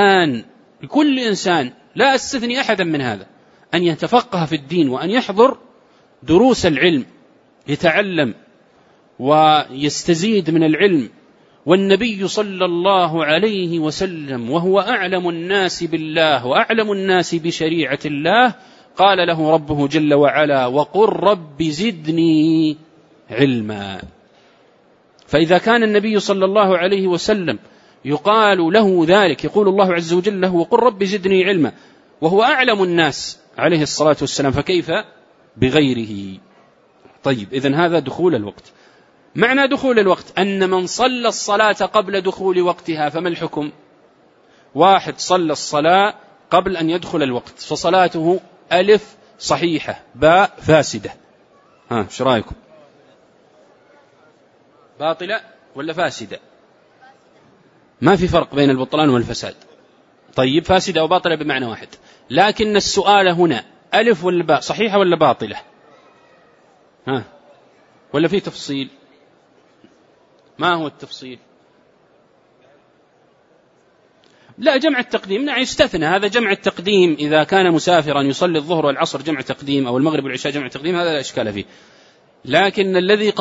Speaker 1: إنسان لا أستثني أحدا من هذا أن يتفقه في الدين وأن يحضر دروس العلم يتعلم ويستزيد من العلم. والنبي صلى الله عليه وسلم وهو أعلم الناس بالله وأعلم الناس بشريعة الله قال له ربه جل وعلا وقل رب زدني علما. فإذا كان النبي صلى الله عليه وسلم يقال له ذلك، يقول الله عز وجل له وقل رب زدني علما، وهو أعلم الناس عليه الصلاة والسلام، فكيف بغيره؟ طيب إذن هذا دخول الوقت. معنى دخول الوقت أن من صلى الصلاة قبل دخول وقتها فما الحكم؟ واحد صلى الصلاة قبل أن يدخل الوقت فصلاته ألف صحيحة باء فاسدة. ايش رأيكم؟ باطلة ولا فاسدة؟ ما في فرق بين البطلان والفساد. طيب فاسدة وباطلة بمعنى واحد، لكن السؤال هنا ألف ولا باء، صحيحة ولا باطلة؟ ولا في تفصيل؟ ما هو التفصيل؟ لا، جمع التقديم يستثنى، هذا جمع التقديم إذا كان مسافرا يصلي الظهر والعصر جمع تقديم أو المغرب والعشاء جمع تقديم، هذا لا إشكال فيه. لكن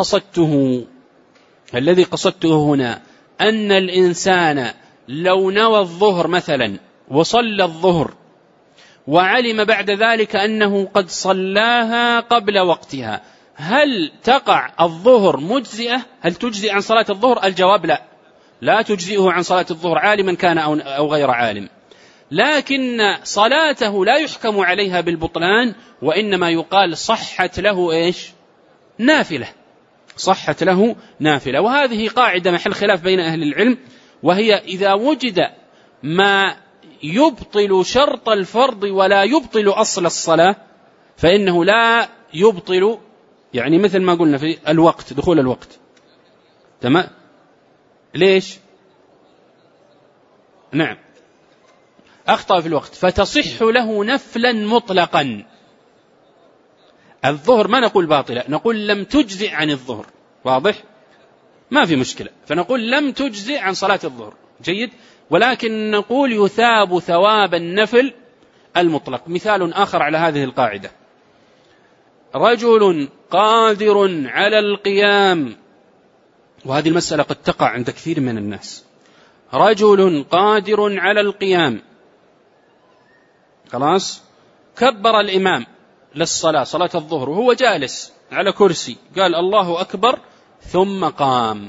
Speaker 1: الذي قصدته هنا أن الإنسان لو نوى الظهر مثلا وصلى الظهر وعلم بعد ذلك أنه قد صلاها قبل وقتها، هل تقع الظهر مجزئة؟ هل تجزئ عن صلاة الظهر؟ الجواب لا، لا تجزئه عن صلاة الظهر عالما كان أو غير عالم، لكن صلاته لا يحكم عليها بالبطلان، وإنما يقال صحت له إيش؟ نافلة، صحت له نافلة. وهذه قاعدة محل خلاف بين أهل العلم، وهي إذا وجد ما يبطل شرط الفرض ولا يبطل أصل الصلاة فإنه لا يبطل، يعني مثل ما قلنا في الوقت، دخول الوقت، تمام؟ ليش؟ نعم، أخطأ في الوقت فتصح له نفلا مطلقا. الظهر ما نقول باطلة، نقول لم تجزئ عن الظهر، واضح؟ ما في مشكلة، فنقول لم تجزئ عن صلاة الظهر، جيد، ولكن نقول يثاب ثواب النفل المطلق. مثال آخر على هذه القاعدة: رجل قادر على القيام، وهذه المسألة قد تقع عند كثير من الناس، رجل قادر على القيام، خلاص، كبر الإمام للصلاة، صلاة الظهر، وهو جالس على كرسي، قال الله أكبر ثم قام،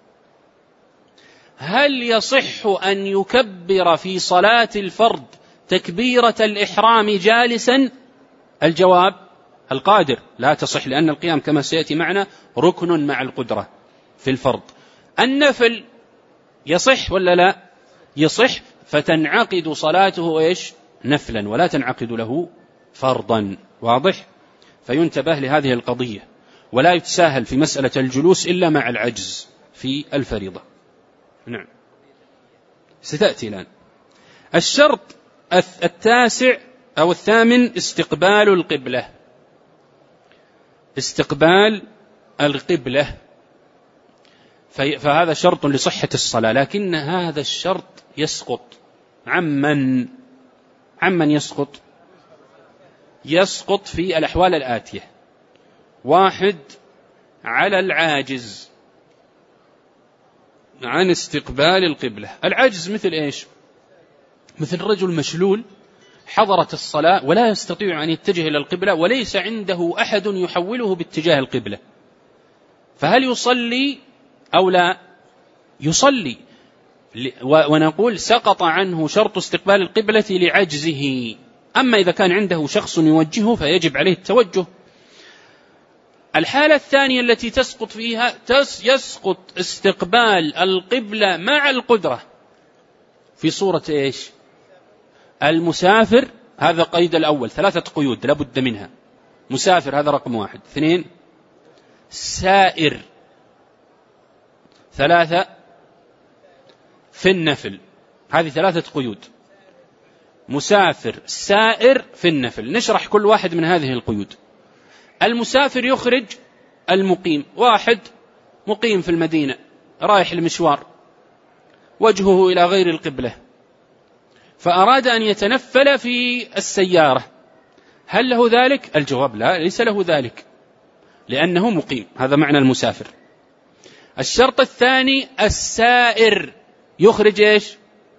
Speaker 1: هل يصح أن يكبر في صلاة الفرض تكبيرة الإحرام جالسا؟ الجواب: القادر لا تصح، لأن القيام كما سيأتي معنا ركن مع القدرة في الفرض. النفل يصح ولا لا؟ يصح، فتنعقد صلاته إيش؟ نفلا، ولا تنعقد له فرضا، واضح؟ فينتبه لهذه القضية، ولا يتساهل في مسألة الجلوس إلا مع العجز في الفريضة. نعم، ستأتي الآن. الشرط التاسع أو الثامن: استقبال القبلة. استقبال القبلة فهذا شرط لصحة الصلاة، لكن هذا الشرط يسقط عمن يسقط؟ يسقط في الأحوال الآتية: واحد، على العاجز عن استقبال القبلة. العاجز مثل إيش؟ مثل رجل مشلول حضرت الصلاة ولا يستطيع أن يتجه إلى القبلة، وليس عنده أحد يحوله باتجاه القبلة، فهل يصلي أو لا؟ يصلي، ونقول سقط عنه شرط استقبال القبلة لعجزه. أما إذا كان عنده شخص يوجهه فيجب عليه التوجه. الحالة الثانية التي تسقط فيها يسقط استقبال القبلة مع القدرة في صورة إيش؟ المسافر، هذا قيد الأول، 3 قيود لابد منها: مسافر هذا رقم 1، 2 سائر، 3 في النفل. هذه 3 قيود: مسافر، سائر، في النفل. نشرح كل واحد من هذه القيود. المسافر يخرج المقيم، واحد مقيم في المدينة رايح المشوار، وجهه إلى غير القبلة، فأراد أن يتنفل في السيارة، هل له ذلك؟ الجواب: لا، ليس له ذلك، لأنه مقيم. هذا معنى المسافر. الشرط الثاني: السائر يخرج إيش؟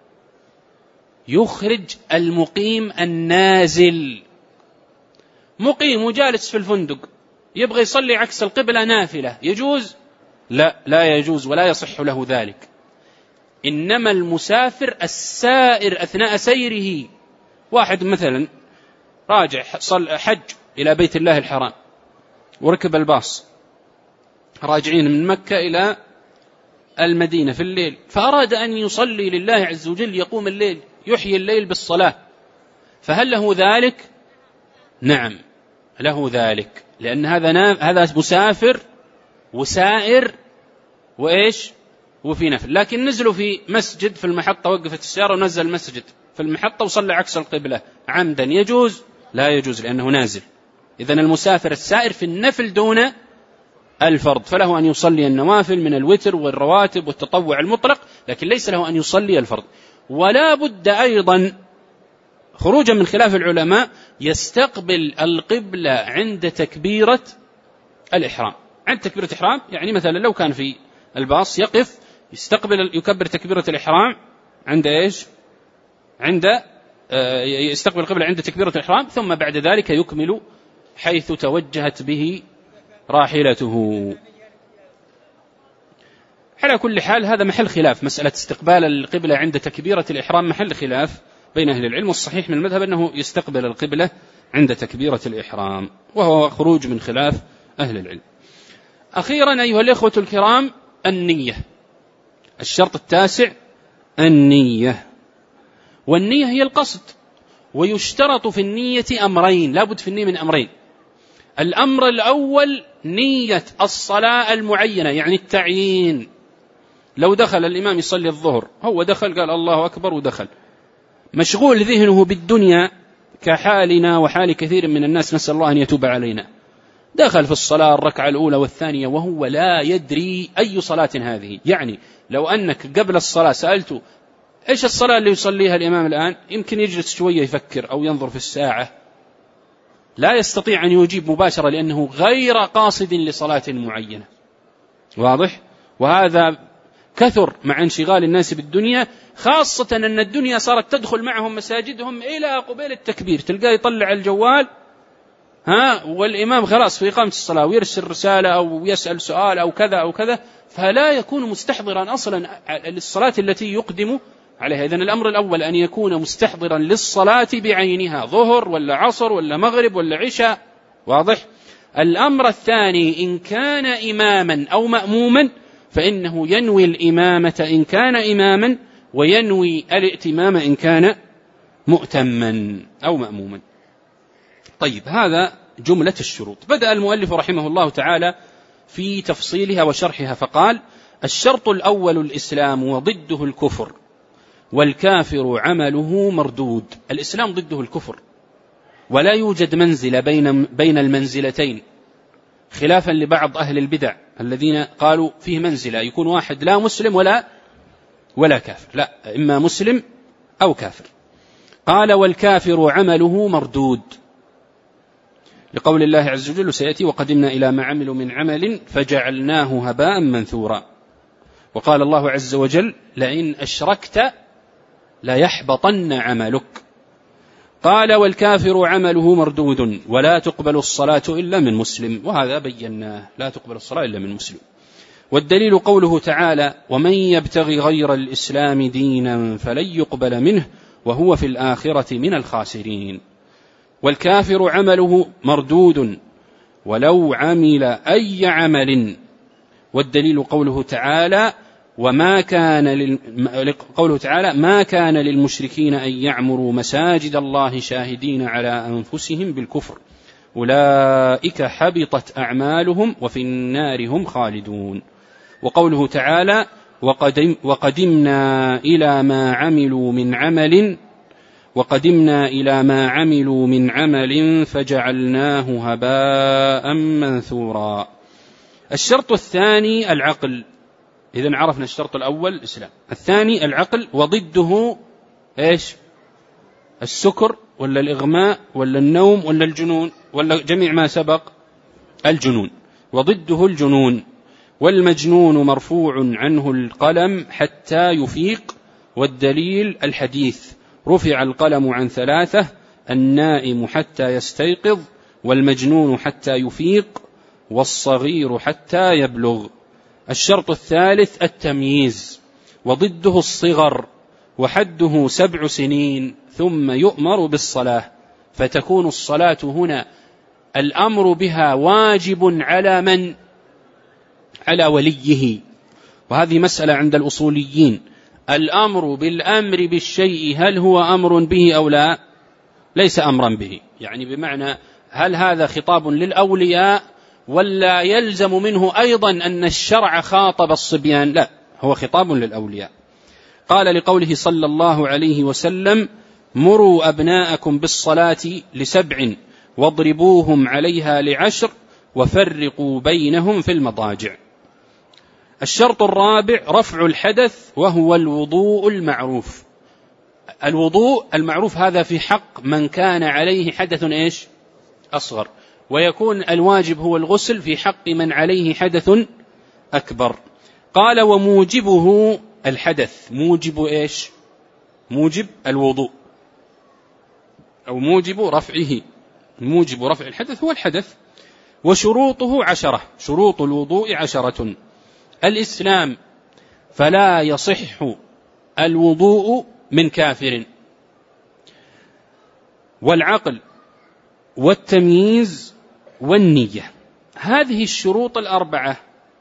Speaker 1: يخرج المقيم النازل. مقيم وجالس في الفندق يبغى يصلي عكس القبلة نافلة، يجوز؟ لا، لا يجوز ولا يصح له ذلك. إنما المسافر السائر أثناء سيره، واحد مثلا راجع حج إلى بيت الله الحرام وركب الباص، راجعين من مكة إلى المدينة في الليل، فأراد أن يصلي لله عز وجل، يقوم الليل، يحيي الليل بالصلاة، فهل له ذلك؟ نعم له ذلك، لأن هذا مسافر وسائر وإيش وفي نفل. لكن نزلوا في مسجد في المحطة، وقفت السيارة ونزل المسجد في المحطة وصلى عكس القبلة عمدا، يجوز؟ لا يجوز، لأنه نازل. إذن المسافر السائر في النفل دون الفرض، فله أن يصلي النوافل من الوتر والرواتب والتطوع المطلق، لكن ليس له أن يصلي الفرض. ولا بد أيضا خروجا من خلاف العلماء يستقبل القبلة عند تكبيرة الإحرام، عند تكبيرة الإحرام، يعني مثلا لو كان في الباص يقف يكبر تكبيرة الإحرام عند إيش؟ يستقبل القبلة عند تكبيرة الإحرام، ثم بعد ذلك يكمل حيث توجهت به راحلته. على كل حال هذا محل خلاف، مسألة استقبال القبلة عند تكبيرة الإحرام محل خلاف بين أهل العلم، والصحيح من المذهب أنه يستقبل القبلة عند تكبيرة الإحرام، وهو خروج من خلاف أهل العلم. أخيرا أيها الإخوة الكرام، النية. الشرط التاسع النية، والنية هي القصد، ويشترط في النية أمرين، لابد في النية من أمرين. الأمر الأول نية الصلاة المعينة، يعني التعيين. لو دخل الإمام يصلي الظهر، هو دخل قال الله أكبر ودخل، مشغول ذهنه بالدنيا كحالنا وحال كثير من الناس، نسأل الله أن يتوب علينا، دخل في الصلاة الركعة الأولى والثانية وهو لا يدري أي صلاة هذه. يعني لو أنك قبل الصلاة سألته إيش الصلاة اللي يصليها الإمام الآن، يمكن يجلس شوية يفكر أو ينظر في الساعة، لا يستطيع أن يجيب مباشرة لأنه غير قاصد لصلاة معينة. واضح؟ وهذا كثر مع انشغال الناس بالدنيا، خاصة أن الدنيا صارت تدخل معهم مساجدهم إلى قبيل التكبير، تلقاه يطلع الجوال والإمام خلاص في إقامة الصلاة ويرسل رسالة أو يسأل سؤال أو كذا أو كذا، فلا يكون مستحضرا أصلا للصلاة التي يقدم عليها. إذن الأمر الأول أن يكون مستحضرا للصلاة بعينها، ظهر ولا عصر ولا مغرب ولا عشاء. واضح؟ الأمر الثاني إن كان إماما أو مأموما فإنه ينوي الإمامة إن كان إماما، وينوي الائتمام إن كان مؤتما أو مأموما. طيب، هذا جملة الشروط. بدأ المؤلف رحمه الله تعالى في تفصيلها وشرحها فقال: الشرط الأول الإسلام وضده الكفر، والكافر عمله مردود. الإسلام ضده الكفر، ولا يوجد منزلة بين المنزلتين، خلافا لبعض أهل البدع الذين قالوا فيه منزلة، يكون واحد لا مسلم ولا كافر، لا، إما مسلم أو كافر. قال: والكافر عمله مردود، لقول الله عز وجل: سيأتي وقدمنا إلى ما عملوا من عمل فجعلناه هباء منثورا. وقال الله عز وجل: لئن أشركت ليحبطن عملك. قال: والكافر عمله مردود ولا تقبل الصلاة إلا من مسلم. وهذا بيناه، لا تقبل الصلاة إلا من مسلم. والدليل قوله تعالى: ومن يبتغي غير الإسلام دينا فلن يقبل منه وهو في الآخرة من الخاسرين. والكافر عمله مردود ولو عمل أي عمل. والدليل قوله تعالى: ما كان للمشركين أن يعمروا مساجد الله شاهدين على أنفسهم بالكفر أولئك حبطت أعمالهم وفي النار هم خالدون. وقوله تعالى: وقدمنا إلى ما عملوا من عمل فجعلناه هباء منثورا. الشرط الثاني العقل. إذن عرفنا الشرط الأول الإسلام، الثاني العقل، وضده إيش؟ السكر ولا الإغماء ولا النوم ولا الجنون ولا جميع ما سبق؟ الجنون، وضده الجنون. والمجنون مرفوع عنه القلم حتى يفيق. والدليل الحديث: رفع القلم عن ثلاثة: النائم حتى يستيقظ، والمجنون حتى يفيق، والصغير حتى يبلغ. الشرط الثالث التمييز، وضده الصغر، وحده 7 سنين ثم يؤمر بالصلاة. فتكون الصلاة هنا الأمر بها واجب على من؟ على وليه. وهذه مسألة عند الأصوليين، الأمر بالأمر بالشيء هل هو أمر به أو لا؟ ليس أمرا به، يعني بمعنى هل هذا خطاب للأولياء ولا يلزم منه أيضا أن الشرع خاطب الصبيان؟ لا، هو خطاب للأولياء. قال لقوله صلى الله عليه وسلم: مروا أبناءكم بالصلاة ل7 واضربوهم عليها ل10 وفرقوا بينهم في المضاجع. الشرط الرابع رفع الحدث، وهو الوضوء المعروف. الوضوء المعروف هذا في حق من كان عليه حدث إيش؟ أصغر. ويكون الواجب هو الغسل في حق من عليه حدث أكبر. قال وموجبه الحدث. موجب إيش؟ موجب الوضوء أو موجب رفعه. موجب رفع الحدث هو الحدث. وشروطه 10. شروط الوضوء 10. الإسلام، فلا يصح الوضوء من كافر، والعقل، والتمييز، والنية. هذه الشروط الأربعة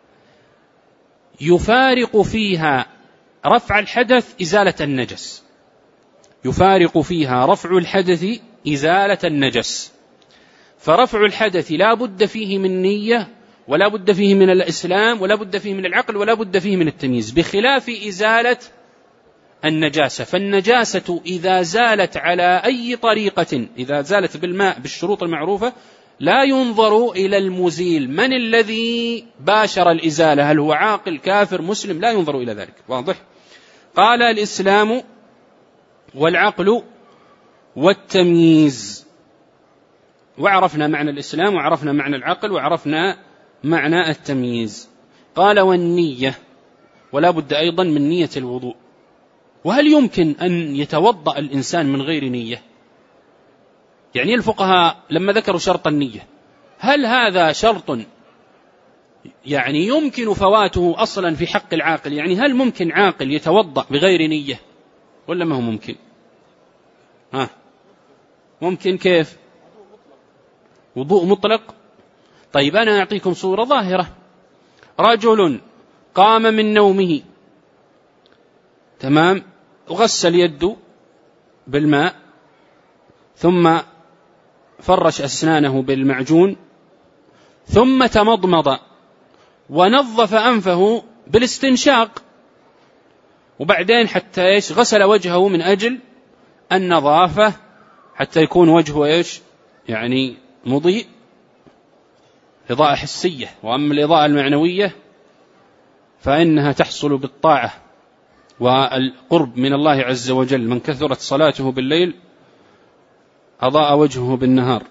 Speaker 1: يفارق فيها رفع الحدث إزالة النجس. يفارق فيها رفع الحدث إزالة النجس. فرفع الحدث لا بد فيه من نية، ولا بد فيه من الإسلام، ولا بد فيه من العقل، ولا بد فيه من التمييز، بخلاف إزالة النجاسة. فالنجاسة إذا زالت على أي طريقة، إذا زالت بالماء بالشروط المعروفة، لا ينظر إلى المزيل من الذي باشر الإزالة، هل هو عاقل كافر مسلم، لا ينظر إلى ذلك. واضح؟ قال الإسلام والعقل والتمييز. وعرفنا معنى الإسلام، وعرفنا معنى العقل، وعرفنا معنى التمييز. قال والنية، ولا بد أيضا من نية الوضوء. وهل يمكن أن يتوضأ الإنسان من غير نية؟ يعني الفقهاء لما ذكروا شرط النية، هل هذا شرط يعني يمكن فواته أصلا في حق العاقل؟ يعني هل ممكن عاقل يتوضأ بغير نية ولا ما هو ممكن؟ ممكن. كيف؟ وضوء مطلق. طيب أنا أعطيكم صورة ظاهرة. رجل قام من نومه، تمام، وغسل يده بالماء، ثم فرش أسنانه بالمعجون، ثم تمضمض ونظف أنفه بالاستنشاق، وبعدين حتى غسل وجهه من أجل النظافة، حتى يكون وجهه يعني مضيء، إضاءة حسية. وأما الإضاءة المعنوية فإنها تحصل بالطاعة والقرب من الله عز وجل. من كثرت صلاته بالليل أضاء وجهه بالنهار.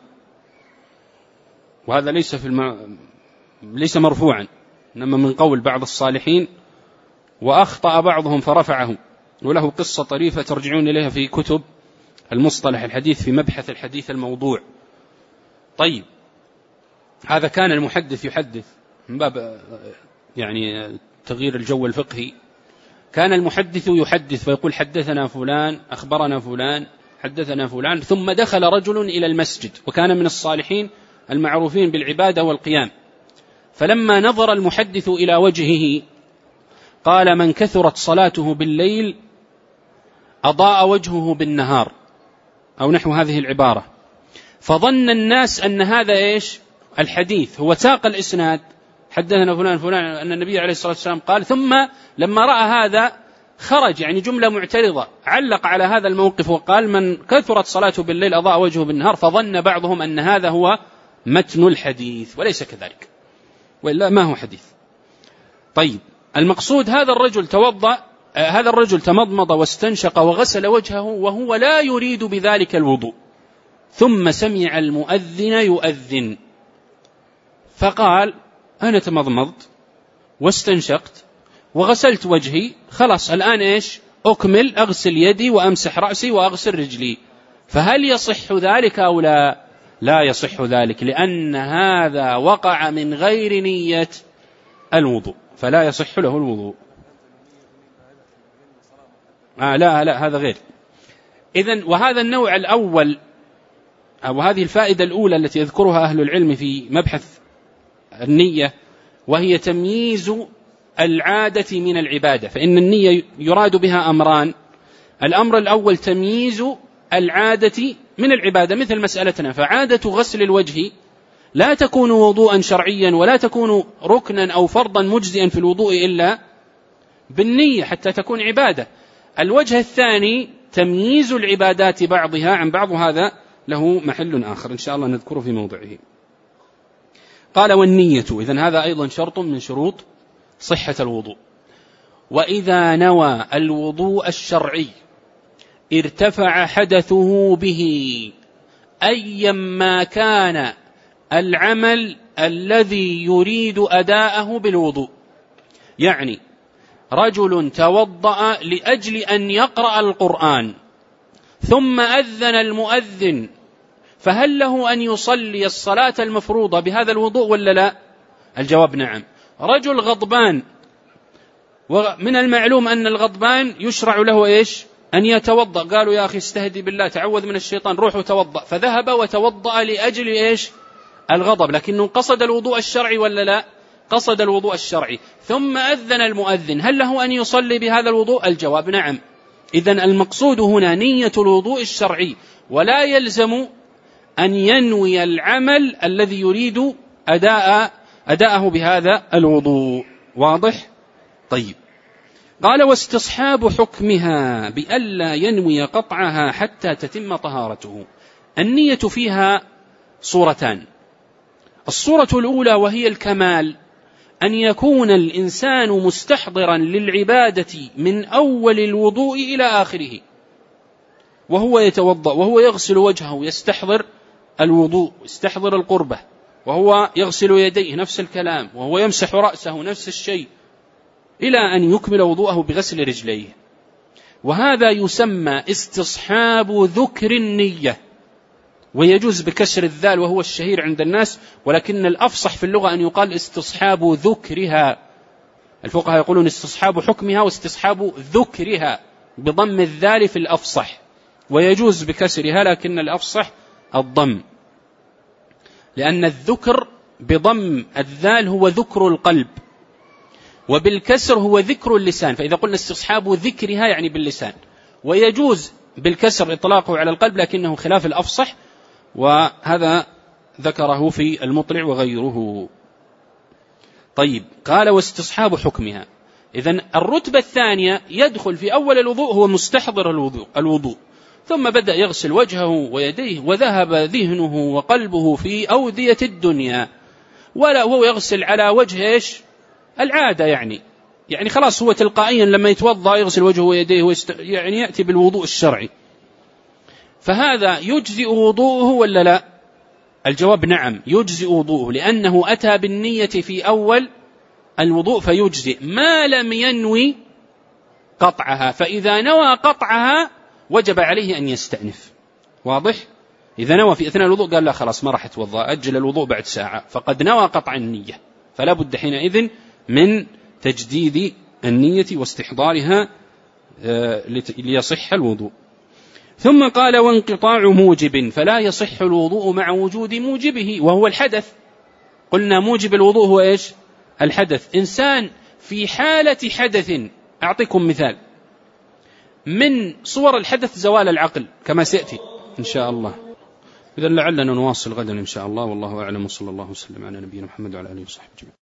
Speaker 1: وهذا ليس مرفوعا، إنما من قول بعض الصالحين، وأخطأ بعضهم فرفعه، وله قصة طريفة ترجعون إليها في كتب المصطلح الحديث في مبحث الحديث الموضوع. طيب، هذا كان المحدث يحدث من باب يعني تغيير الجو الفقهي. كان المحدث يحدث فيقول حدثنا فلان، أخبرنا فلان، حدثنا فلان، ثم دخل رجل إلى المسجد، وكان من الصالحين المعروفين بالعبادة والقيام، فلما نظر المحدث إلى وجهه قال من كثرت صلاته بالليل أضاء وجهه بالنهار، أو نحو هذه العبارة. فظن الناس أن هذا الحديث هو ساق الإسناد، حدثنا فلان فلان أن النبي عليه الصلاة والسلام قال، ثم لما رأى هذا خرج يعني جملة معترضة، علق على هذا الموقف وقال من كثرت صلاته بالليل أضاء وجهه بالنهار، فظن بعضهم أن هذا هو متن الحديث، وليس كذلك، وإلا ما هو حديث. طيب، المقصود هذا الرجل تمضمض واستنشق وغسل وجهه وهو لا يريد بذلك الوضوء، ثم سمع المؤذن يؤذن، فقال أنا تمضمضت واستنشقت وغسلت وجهي، خلاص الآن أكمل، أغسل يدي وأمسح رأسي وأغسل رجلي. فهل يصح ذلك أو لا؟ لا يصح ذلك، لأن هذا وقع من غير نية الوضوء، فلا يصح له الوضوء. لا هذا غير. إذن وهذا النوع الأول، أو هذه الفائدة الأولى التي يذكرها أهل العلم في مبحث النية، وهي تمييز العادة من العبادة. فإن النية يراد بها أمران: الأمر الأول تمييز العادة من العبادة، مثل مسألتنا، فعادة غسل الوجه لا تكون وضوءا شرعيا، ولا تكون ركنا أو فرضا مجزئا في الوضوء إلا بالنية حتى تكون عبادة. الوجه الثاني تمييز العبادات بعضها عن بعض، هذا له محل آخر إن شاء الله نذكره في موضعه. قال والنية، إذن هذا أيضا شرط من شروط صحة الوضوء. وإذا نوى الوضوء الشرعي ارتفع حدثه به أيما كان العمل الذي يريد أداءه بالوضوء. يعني رجل توضأ لأجل أن يقرأ القرآن ثم أذن المؤذن، فهل له أن يصلي الصلاة المفروضة بهذا الوضوء ولا لا؟ الجواب نعم. رجل غضبان، ومن المعلوم أن الغضبان يشرع له إيش؟ أن يتوضأ. قالوا يا أخي استهدي بالله، تعوذ من الشيطان، روح وتوضأ. فذهب وتوضأ لأجل إيش؟ الغضب، لكنه قصد الوضوء الشرعي ولا لا؟ قصد الوضوء الشرعي. ثم أذن المؤذن، هل له أن يصلي بهذا الوضوء؟ الجواب نعم. إذن المقصود هنا نية الوضوء الشرعي، ولا يلزم أن ينوي العمل الذي يريد أداءه بهذا الوضوء. واضح؟ طيب. قال واستصحاب حكمها بألا ينوي قطعها حتى تتم طهارته. النية فيها صورتان. الصورة الأولى وهي الكمال، أن يكون الإنسان مستحضرا للعبادة من أول الوضوء إلى آخره، وهو يتوضأ وهو يغسل وجهه يستحضر الوضوء، يستحضر القربة، وهو يغسل يديه نفس الكلام، وهو يمسح رأسه نفس الشيء، إلى أن يكمل وضوءه بغسل رجليه. وهذا يسمى استصحاب ذكر النية، ويجوز بكسر الذال وهو الشهير عند الناس، ولكن الأفصح في اللغة أن يقال استصحاب ذكرها. الفقهاء يقولون استصحاب حكمها واستصحاب ذكرها بضم الذال في الأفصح، ويجوز بكسرها لكن الأفصح الضم، لأن الذكر بضم الذال هو ذكر القلب، وبالكسر هو ذكر اللسان. فإذا قلنا استصحاب ذكرها يعني باللسان، ويجوز بالكسر إطلاقه على القلب لكنه خلاف الأفصح، وهذا ذكره في المطلع وغيره. طيب. قال واستصحاب حكمها. إذن الرتبة الثانية يدخل في أول الوضوء هو مستحضر الوضوء، ثم بدأ يغسل وجهه ويديه، وذهب ذهنه وقلبه في أودية الدنيا، ولا هو يغسل على وجه إيش؟ العادة، يعني خلاص هو تلقائيا لما يتوضأ يغسل وجهه ويديه يعني يأتي بالوضوء الشرعي. فهذا يجزئ وضوءه ولا لا؟ الجواب نعم، يجزئ وضوءه، لأنه أتى بالنية في أول الوضوء فيجزئ، ما لم ينوي قطعها. فإذا نوى قطعها وجب عليه أن يستأنف. واضح؟ إذا نوى في أثناء الوضوء قال لا خلاص ما راح أتوضأ، أجل الوضوء بعد ساعة، فقد نوى قطع النية، فلا بد حينئذ من تجديد النية واستحضارها ليصح الوضوء. ثم قال وانقطاع موجب، فلا يصح الوضوء مع وجود موجبه وهو الحدث. قلنا موجب الوضوء هو إيش؟ الحدث. إنسان في حالة حدث، أعطيكم مثال من صور الحدث زوال العقل كما سيأتي إن شاء الله. إذن لعلنا نواصل غدا إن شاء الله، والله أعلم، وصلى الله وسلم على نبينا محمد وعلى آله وصحبه أجمعين.